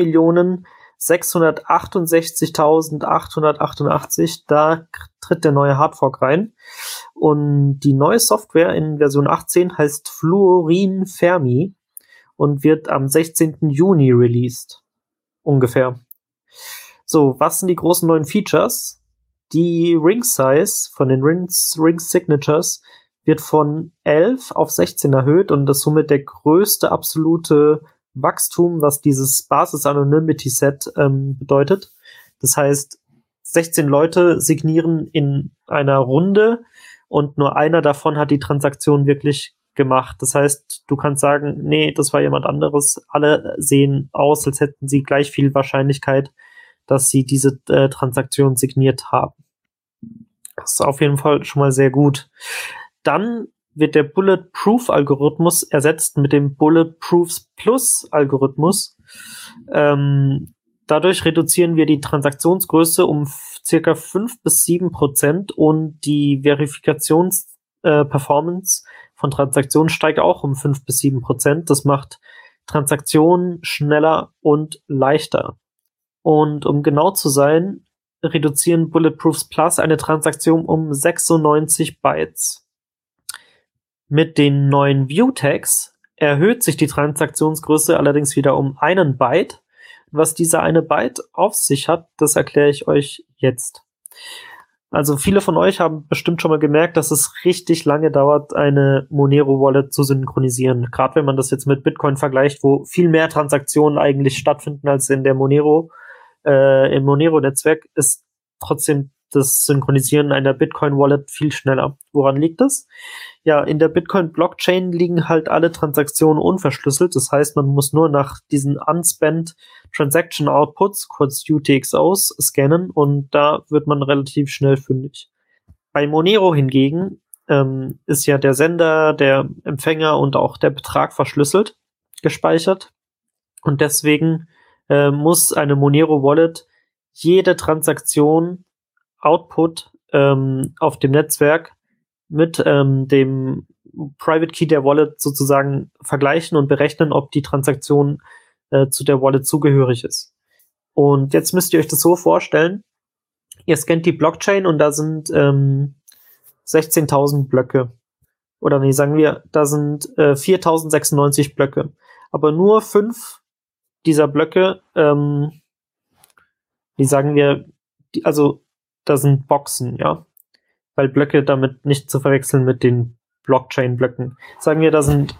2.668.888. Da tritt der neue Hardfork rein. Und die neue Software in Version 18 heißt Fluorin Fermi und wird am 16. Juni released. Ungefähr. So, was sind die großen neuen Features? Die Ring Size von den Ring Signatures wird von 11 auf 16 erhöht und das ist somit der größte absolute Wachstum, was dieses Basis Anonymity Set bedeutet. Das heißt, 16 Leute signieren in einer Runde und nur einer davon hat die Transaktion wirklich gemacht. Das heißt, du kannst sagen, nee, das war jemand anderes. Alle sehen aus, als hätten sie gleich viel Wahrscheinlichkeit, dass sie diese Transaktion signiert haben. Das ist auf jeden Fall schon mal sehr gut. Dann wird der Bulletproof-Algorithmus ersetzt mit dem Bulletproofs-Plus-Algorithmus. Dadurch reduzieren wir die Transaktionsgröße um circa 5-7% und die Verifikationsperformance von Transaktionen steigt auch um 5-7%. Das macht Transaktionen schneller und leichter. Und um genau zu sein, reduzieren Bulletproofs Plus eine Transaktion um 96 Bytes. Mit den neuen View-Tags erhöht sich die Transaktionsgröße allerdings wieder um 1 Byte. Was dieser eine Byte auf sich hat, das erkläre ich euch jetzt. Also viele von euch haben bestimmt schon mal gemerkt, dass es richtig lange dauert, eine Monero-Wallet zu synchronisieren. Gerade wenn man das jetzt mit Bitcoin vergleicht, wo viel mehr Transaktionen eigentlich stattfinden als in der Monero. Im Monero-Netzwerk ist trotzdem das Synchronisieren einer Bitcoin-Wallet viel schneller. Woran liegt das? Ja, in der Bitcoin-Blockchain liegen halt alle Transaktionen unverschlüsselt. Das heißt, man muss nur nach diesen Unspent Transaction Outputs, kurz UTXOs, scannen und da wird man relativ schnell fündig. Bei Monero hingegen ist ja der Sender, der Empfänger und auch der Betrag verschlüsselt gespeichert und deswegen muss eine Monero-Wallet jede Transaktion Output auf dem Netzwerk mit dem Private Key der Wallet sozusagen vergleichen und berechnen, ob die Transaktion zu der Wallet zugehörig ist. Und jetzt müsst ihr euch das so vorstellen, ihr scannt die Blockchain und da sind 16.000 Blöcke. Oder nee, sagen wir, da sind 4.096 Blöcke. Aber nur 5 dieser Blöcke, die sagen wir, also da sind Boxen, ja. Weil Blöcke damit nicht zu verwechseln mit den Blockchain-Blöcken. Sagen wir, da sind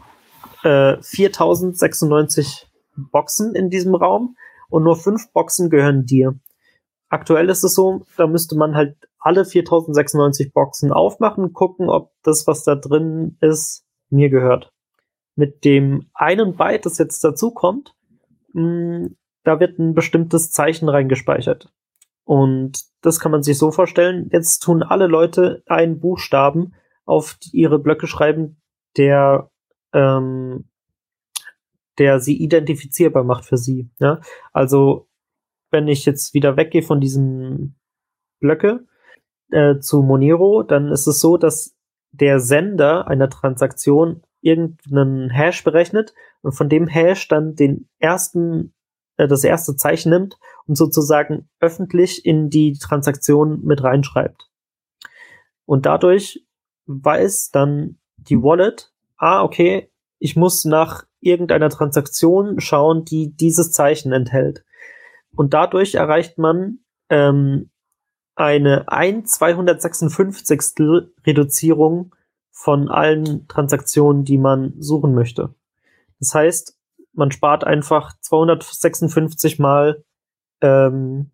4.096 Boxen in diesem Raum und nur 5 Boxen gehören dir. Aktuell ist es so, da müsste man halt alle 4.096 Boxen aufmachen, gucken, ob das, was da drin ist, mir gehört. Mit dem einen Byte, das jetzt dazu kommt, da wird ein bestimmtes Zeichen reingespeichert. Und das kann man sich so vorstellen, jetzt tun alle Leute einen Buchstaben auf ihre Blöcke schreiben, der sie identifizierbar macht für sie. Ja? Also wenn ich jetzt wieder weggehe von diesen Blöcke zu Monero, dann ist es so, dass der Sender einer Transaktion irgendeinen Hash berechnet und von dem Hash dann das erste Zeichen nimmt und sozusagen öffentlich in die Transaktion mit reinschreibt. Und dadurch weiß dann die Wallet, okay, ich muss nach irgendeiner Transaktion schauen, die dieses Zeichen enthält. Und dadurch erreicht man eine 1/256 Reduzierung von allen Transaktionen, die man suchen möchte. Das heißt, man spart einfach 256 Mal eine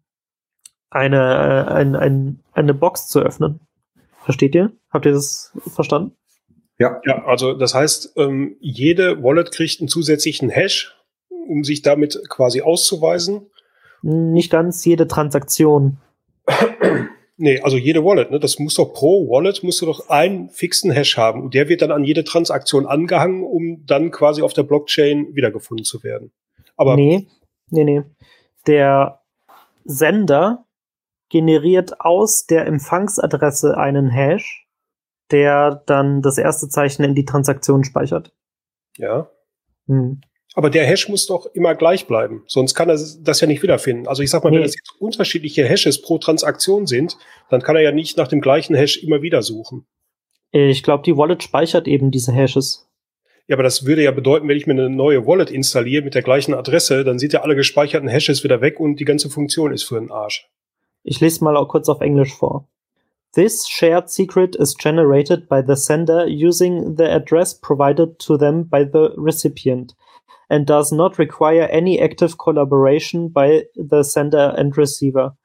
Box zu öffnen. Versteht ihr? Habt ihr das verstanden? Ja, also das heißt, jede Wallet kriegt einen zusätzlichen Hash, um sich damit quasi auszuweisen. Nicht ganz jede Transaktion. Nee, also jede Wallet, ne? Das muss doch pro Wallet musst du doch einen fixen Hash haben. Und der wird dann an jede Transaktion angehangen, um dann quasi auf der Blockchain wiedergefunden zu werden. Aber Nee. Der Sender generiert aus der Empfangsadresse einen Hash, der dann das erste Zeichen in die Transaktion speichert. Ja. Aber der Hash muss doch immer gleich bleiben, sonst kann er das ja nicht wiederfinden. Also ich sag mal, wenn das jetzt unterschiedliche Hashes pro Transaktion sind, dann kann er ja nicht nach dem gleichen Hash immer wieder suchen. Ich glaube, die Wallet speichert eben diese Hashes. Ja, aber das würde ja bedeuten, wenn ich mir eine neue Wallet installiere mit der gleichen Adresse, dann sind ja alle gespeicherten Hashes wieder weg und die ganze Funktion ist für den Arsch. Ich lese mal auch kurz auf Englisch vor. This shared secret is generated by the sender using the address provided to them by the recipient and does not require any active collaboration by the sender and receiver.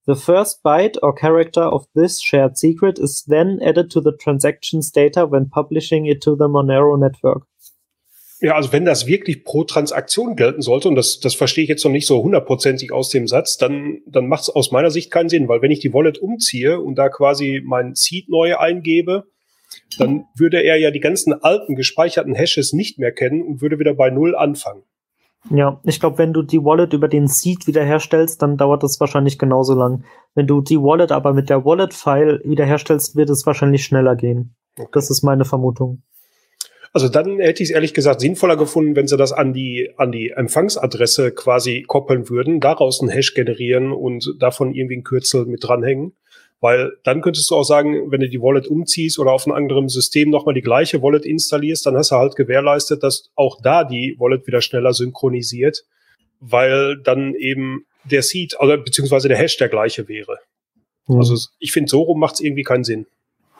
The first byte or character of this shared secret is then added to the transaction's data when publishing it to the Monero network. Ja, also wenn das wirklich pro Transaktion gelten sollte, und das verstehe ich jetzt noch nicht so hundertprozentig aus dem Satz, dann macht es aus meiner Sicht keinen Sinn, weil wenn ich die Wallet umziehe und da quasi mein Seed neu eingebe, dann würde er ja die ganzen alten gespeicherten Hashes nicht mehr kennen und würde wieder bei Null anfangen. Ja, ich glaube, wenn du die Wallet über den Seed wiederherstellst, dann dauert das wahrscheinlich genauso lang. Wenn du die Wallet aber mit der Wallet-File wiederherstellst, wird es wahrscheinlich schneller gehen. Okay. Das ist meine Vermutung. Also dann hätte ich es ehrlich gesagt sinnvoller gefunden, wenn sie das an die Empfangsadresse quasi koppeln würden, daraus einen Hash generieren und davon irgendwie ein Kürzel mit dranhängen. Weil dann könntest du auch sagen, wenn du die Wallet umziehst oder auf einem anderen System nochmal die gleiche Wallet installierst, dann hast du halt gewährleistet, dass auch da die Wallet wieder schneller synchronisiert, weil dann eben der Seed, oder beziehungsweise der Hash der gleiche wäre. Also ich finde, so rum macht es irgendwie keinen Sinn.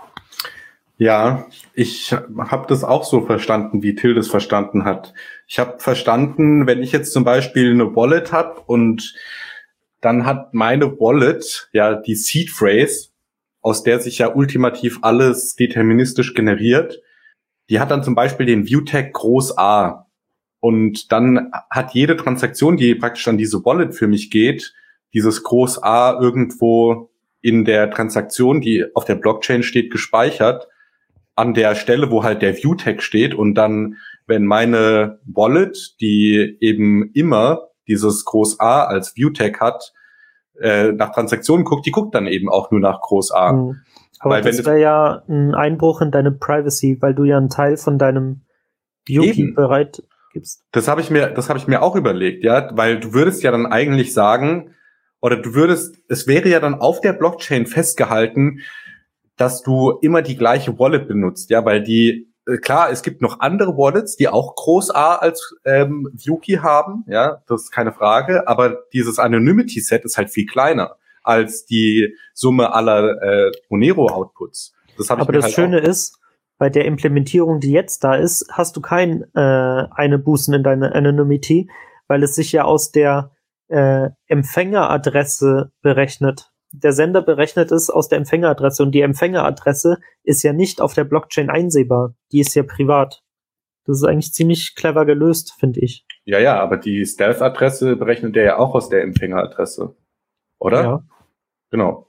Ja, ich habe das auch so verstanden, wie Till das verstanden hat. Ich habe verstanden, wenn ich jetzt zum Beispiel eine Wallet habe und dann hat meine Wallet ja die Seed Phrase, aus der sich ja ultimativ alles deterministisch generiert. Die hat dann zum Beispiel den Viewtag groß A. Und dann hat jede Transaktion, die praktisch an diese Wallet für mich geht, dieses groß A irgendwo in der Transaktion, die auf der Blockchain steht, gespeichert, an der Stelle, wo halt der Viewtag steht. Und dann, wenn meine Wallet, die eben immer dieses Groß A als Viewtag hat, nach Transaktionen guckt, die guckt dann eben auch nur nach Groß A. Mhm. Aber weil das wäre ja ein Einbruch in deine Privacy, weil du ja einen Teil von deinem Yuki bereit gibst. Das habe ich mir auch überlegt, ja, weil du würdest ja dann eigentlich sagen, oder es wäre ja dann auf der Blockchain festgehalten, dass du immer die gleiche Wallet benutzt, ja, weil klar, es gibt noch andere Wallets, die auch Groß A als Yuki haben, ja, das ist keine Frage, aber dieses Anonymity-Set ist halt viel kleiner als die Summe aller Monero-Outputs. Aber das Schöne ist, bei der Implementierung, die jetzt da ist, hast du eine Bußen in deiner Anonymity, weil es sich ja aus der Empfängeradresse berechnet. Der Sender berechnet es aus der Empfängeradresse und die Empfängeradresse ist ja nicht auf der Blockchain einsehbar. Die ist ja privat. Das ist eigentlich ziemlich clever gelöst, finde ich. Ja, aber die Stealth-Adresse berechnet der ja auch aus der Empfängeradresse. Oder? Ja. Genau.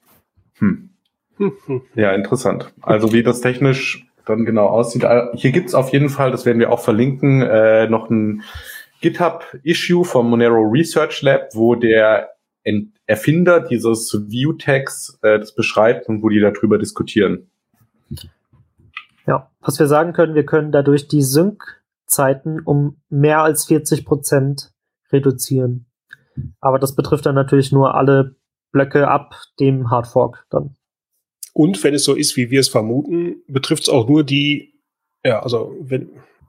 Ja, interessant. Also wie das technisch dann genau aussieht. Hier gibt's auf jeden Fall, das werden wir auch verlinken, noch ein GitHub-Issue vom Monero Research Lab, wo der Erfinder dieses Viewtags das beschreibt und wo die darüber diskutieren. Ja, was wir sagen können, wir können dadurch die Sync-Zeiten um mehr als 40% reduzieren. Aber das betrifft dann natürlich nur alle Blöcke ab dem Hardfork dann. Und wenn es so ist, wie wir es vermuten, betrifft es auch nur die, ja, also wenn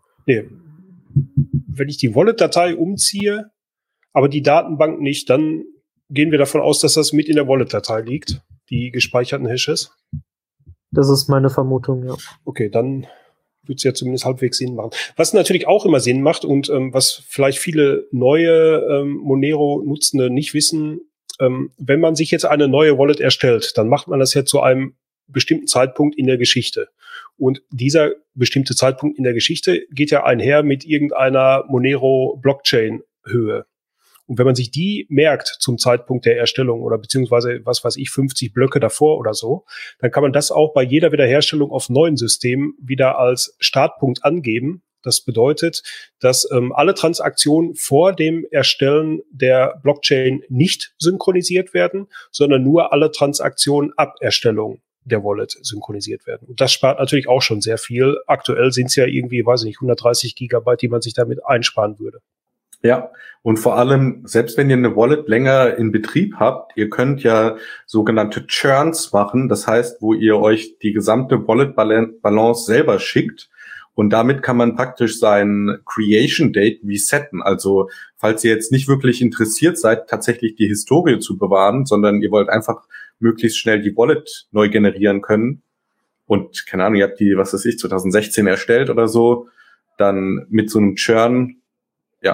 ich die Wallet-Datei umziehe, aber die Datenbank nicht, dann gehen wir davon aus, dass das mit in der Wallet-Datei liegt, die gespeicherten Hashes? Das ist meine Vermutung, ja. Okay, dann wird es ja zumindest halbwegs Sinn machen. Was natürlich auch immer Sinn macht und was vielleicht viele neue Monero-Nutzende nicht wissen, wenn man sich jetzt eine neue Wallet erstellt, dann macht man das ja zu einem bestimmten Zeitpunkt in der Geschichte. Und dieser bestimmte Zeitpunkt in der Geschichte geht ja einher mit irgendeiner Monero-Blockchain-Höhe. Und wenn man sich die merkt zum Zeitpunkt der Erstellung oder beziehungsweise, 50 Blöcke davor oder so, dann kann man das auch bei jeder Wiederherstellung auf neuen Systemen wieder als Startpunkt angeben. Das bedeutet, dass alle Transaktionen vor dem Erstellen der Blockchain nicht synchronisiert werden, sondern nur alle Transaktionen ab Erstellung der Wallet synchronisiert werden. Und das spart natürlich auch schon sehr viel. Aktuell sind es ja irgendwie, 130 Gigabyte, die man sich damit einsparen würde. Ja, und vor allem, selbst wenn ihr eine Wallet länger in Betrieb habt, ihr könnt ja sogenannte Churns machen, das heißt, wo ihr euch die gesamte Wallet-Balance selber schickt und damit kann man praktisch sein Creation Date resetten. Also, falls ihr jetzt nicht wirklich interessiert seid, tatsächlich die Historie zu bewahren, sondern ihr wollt einfach möglichst schnell die Wallet neu generieren können und, keine Ahnung, ihr habt die, 2016 erstellt oder so, dann mit so einem Churn, ja,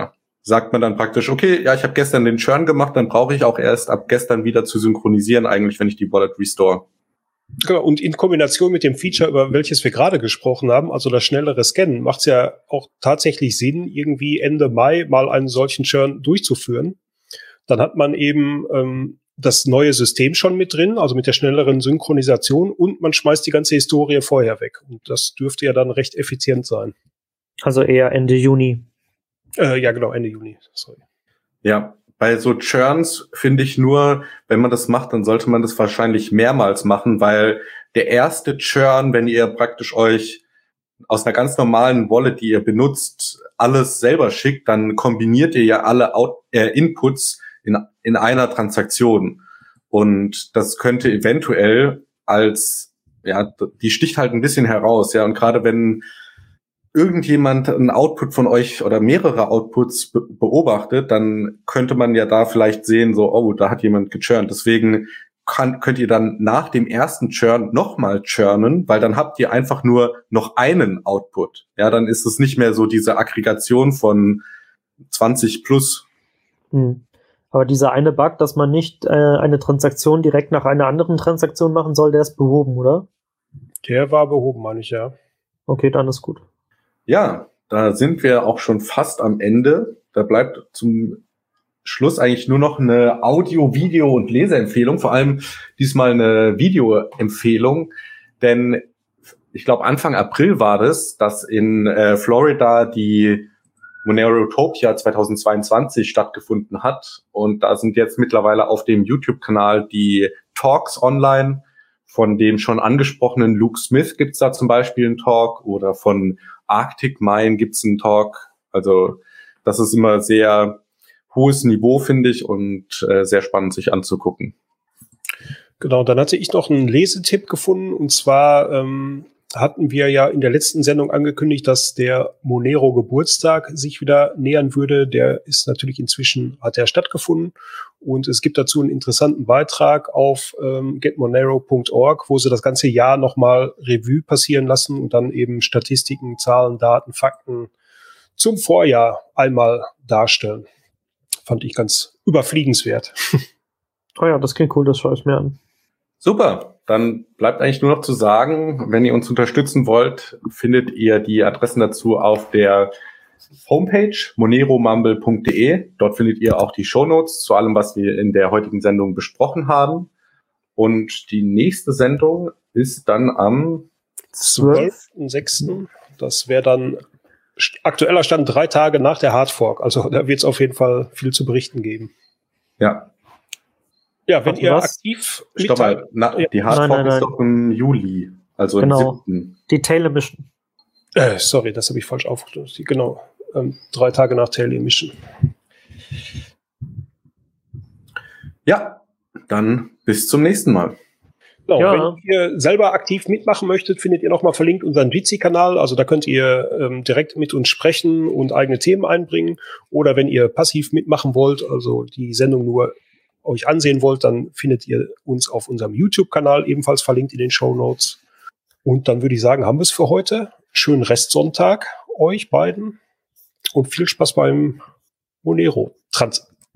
sagt man dann praktisch, okay, ja, ich habe gestern den Churn gemacht, dann brauche ich auch erst ab gestern wieder zu synchronisieren, eigentlich, wenn ich die Wallet restore. Genau, und in Kombination mit dem Feature, über welches wir gerade gesprochen haben, also das schnellere Scannen, macht es ja auch tatsächlich Sinn, irgendwie Ende Mai mal einen solchen Churn durchzuführen. Dann hat man eben das neue System schon mit drin, also mit der schnelleren Synchronisation, und man schmeißt die ganze Historie vorher weg. Und das dürfte ja dann recht effizient sein. Also eher Ende Juni. Ja, genau, Ende Juni. Sorry. Ja, bei so Churns finde ich nur, wenn man das macht, dann sollte man das wahrscheinlich mehrmals machen, weil der erste Churn, wenn ihr praktisch euch aus einer ganz normalen Wallet, die ihr benutzt, alles selber schickt, dann kombiniert ihr ja alle Inputs in einer Transaktion. Und das könnte eventuell als, ja, die sticht halt ein bisschen heraus, ja. Und gerade wenn irgendjemand einen Output von euch oder mehrere Outputs beobachtet, dann könnte man ja da vielleicht sehen, so, oh, da hat jemand gechurnt. Deswegen könnt ihr dann nach dem ersten Churn nochmal churnen, weil dann habt ihr einfach nur noch einen Output. Ja, dann ist es nicht mehr so diese Aggregation von 20 plus. Aber dieser eine Bug, dass man nicht eine Transaktion direkt nach einer anderen Transaktion machen soll, der ist behoben, oder? Der war behoben, meine ich, ja. Okay, dann ist gut. Ja, da sind wir auch schon fast am Ende. Da bleibt zum Schluss eigentlich nur noch eine Audio-, Video- und Leseempfehlung, vor allem diesmal eine Videoempfehlung, denn ich glaube Anfang April war das, dass in Florida die Monerotopia 2022 stattgefunden hat, und da sind jetzt mittlerweile auf dem YouTube-Kanal die Talks online. Von dem schon angesprochenen Luke Smith gibt's da zum Beispiel einen Talk, oder von Arctic Mine gibt's einen Talk. Also das ist immer sehr hohes Niveau, finde ich, und sehr spannend sich anzugucken. Genau, dann hatte ich noch einen Lesetipp gefunden, und zwar hatten wir ja in der letzten Sendung angekündigt, dass der Monero Geburtstag sich wieder nähern würde. Der ist natürlich hat er stattgefunden, und es gibt dazu einen interessanten Beitrag auf getmonero.org, wo sie das ganze Jahr nochmal Revue passieren lassen und dann eben Statistiken, Zahlen, Daten, Fakten zum Vorjahr einmal darstellen. Fand ich ganz überfliegenswert. Oh ja, das klingt cool, das schaue ich mir an. Super, dann bleibt eigentlich nur noch zu sagen, wenn ihr uns unterstützen wollt, findet ihr die Adressen dazu auf der Homepage moneromumble.de. Dort findet ihr auch die Shownotes zu allem, was wir in der heutigen Sendung besprochen haben. Und die nächste Sendung ist dann am 12.06. Das wäre dann aktueller Stand 3 Tage nach der Hardfork. Also da wird es auf jeden Fall viel zu berichten geben. Ja. Ja, wenn ihr aktiv... Stopp mal, die Hardfork ist doch im Juli, also genau. im 7. Die Tail Emission. Sorry, das habe ich falsch aufgeschrieben. Genau, 3 Tage nach Tail Emission. Ja, dann bis zum nächsten Mal. Genau, ja. Wenn ihr selber aktiv mitmachen möchtet, findet ihr nochmal verlinkt unseren Jitsi-Kanal. Also da könnt ihr direkt mit uns sprechen und eigene Themen einbringen. Oder wenn ihr passiv mitmachen wollt, also die Sendung nur euch ansehen wollt, dann findet ihr uns auf unserem YouTube-Kanal, ebenfalls verlinkt in den Shownotes. Und dann würde ich sagen, haben wir es für heute. Schönen Restsonntag euch beiden und viel Spaß beim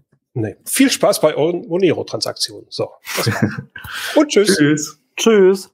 viel Spaß bei euren Monero-Transaktionen. So. Und tschüss. Tschüss. Tschüss.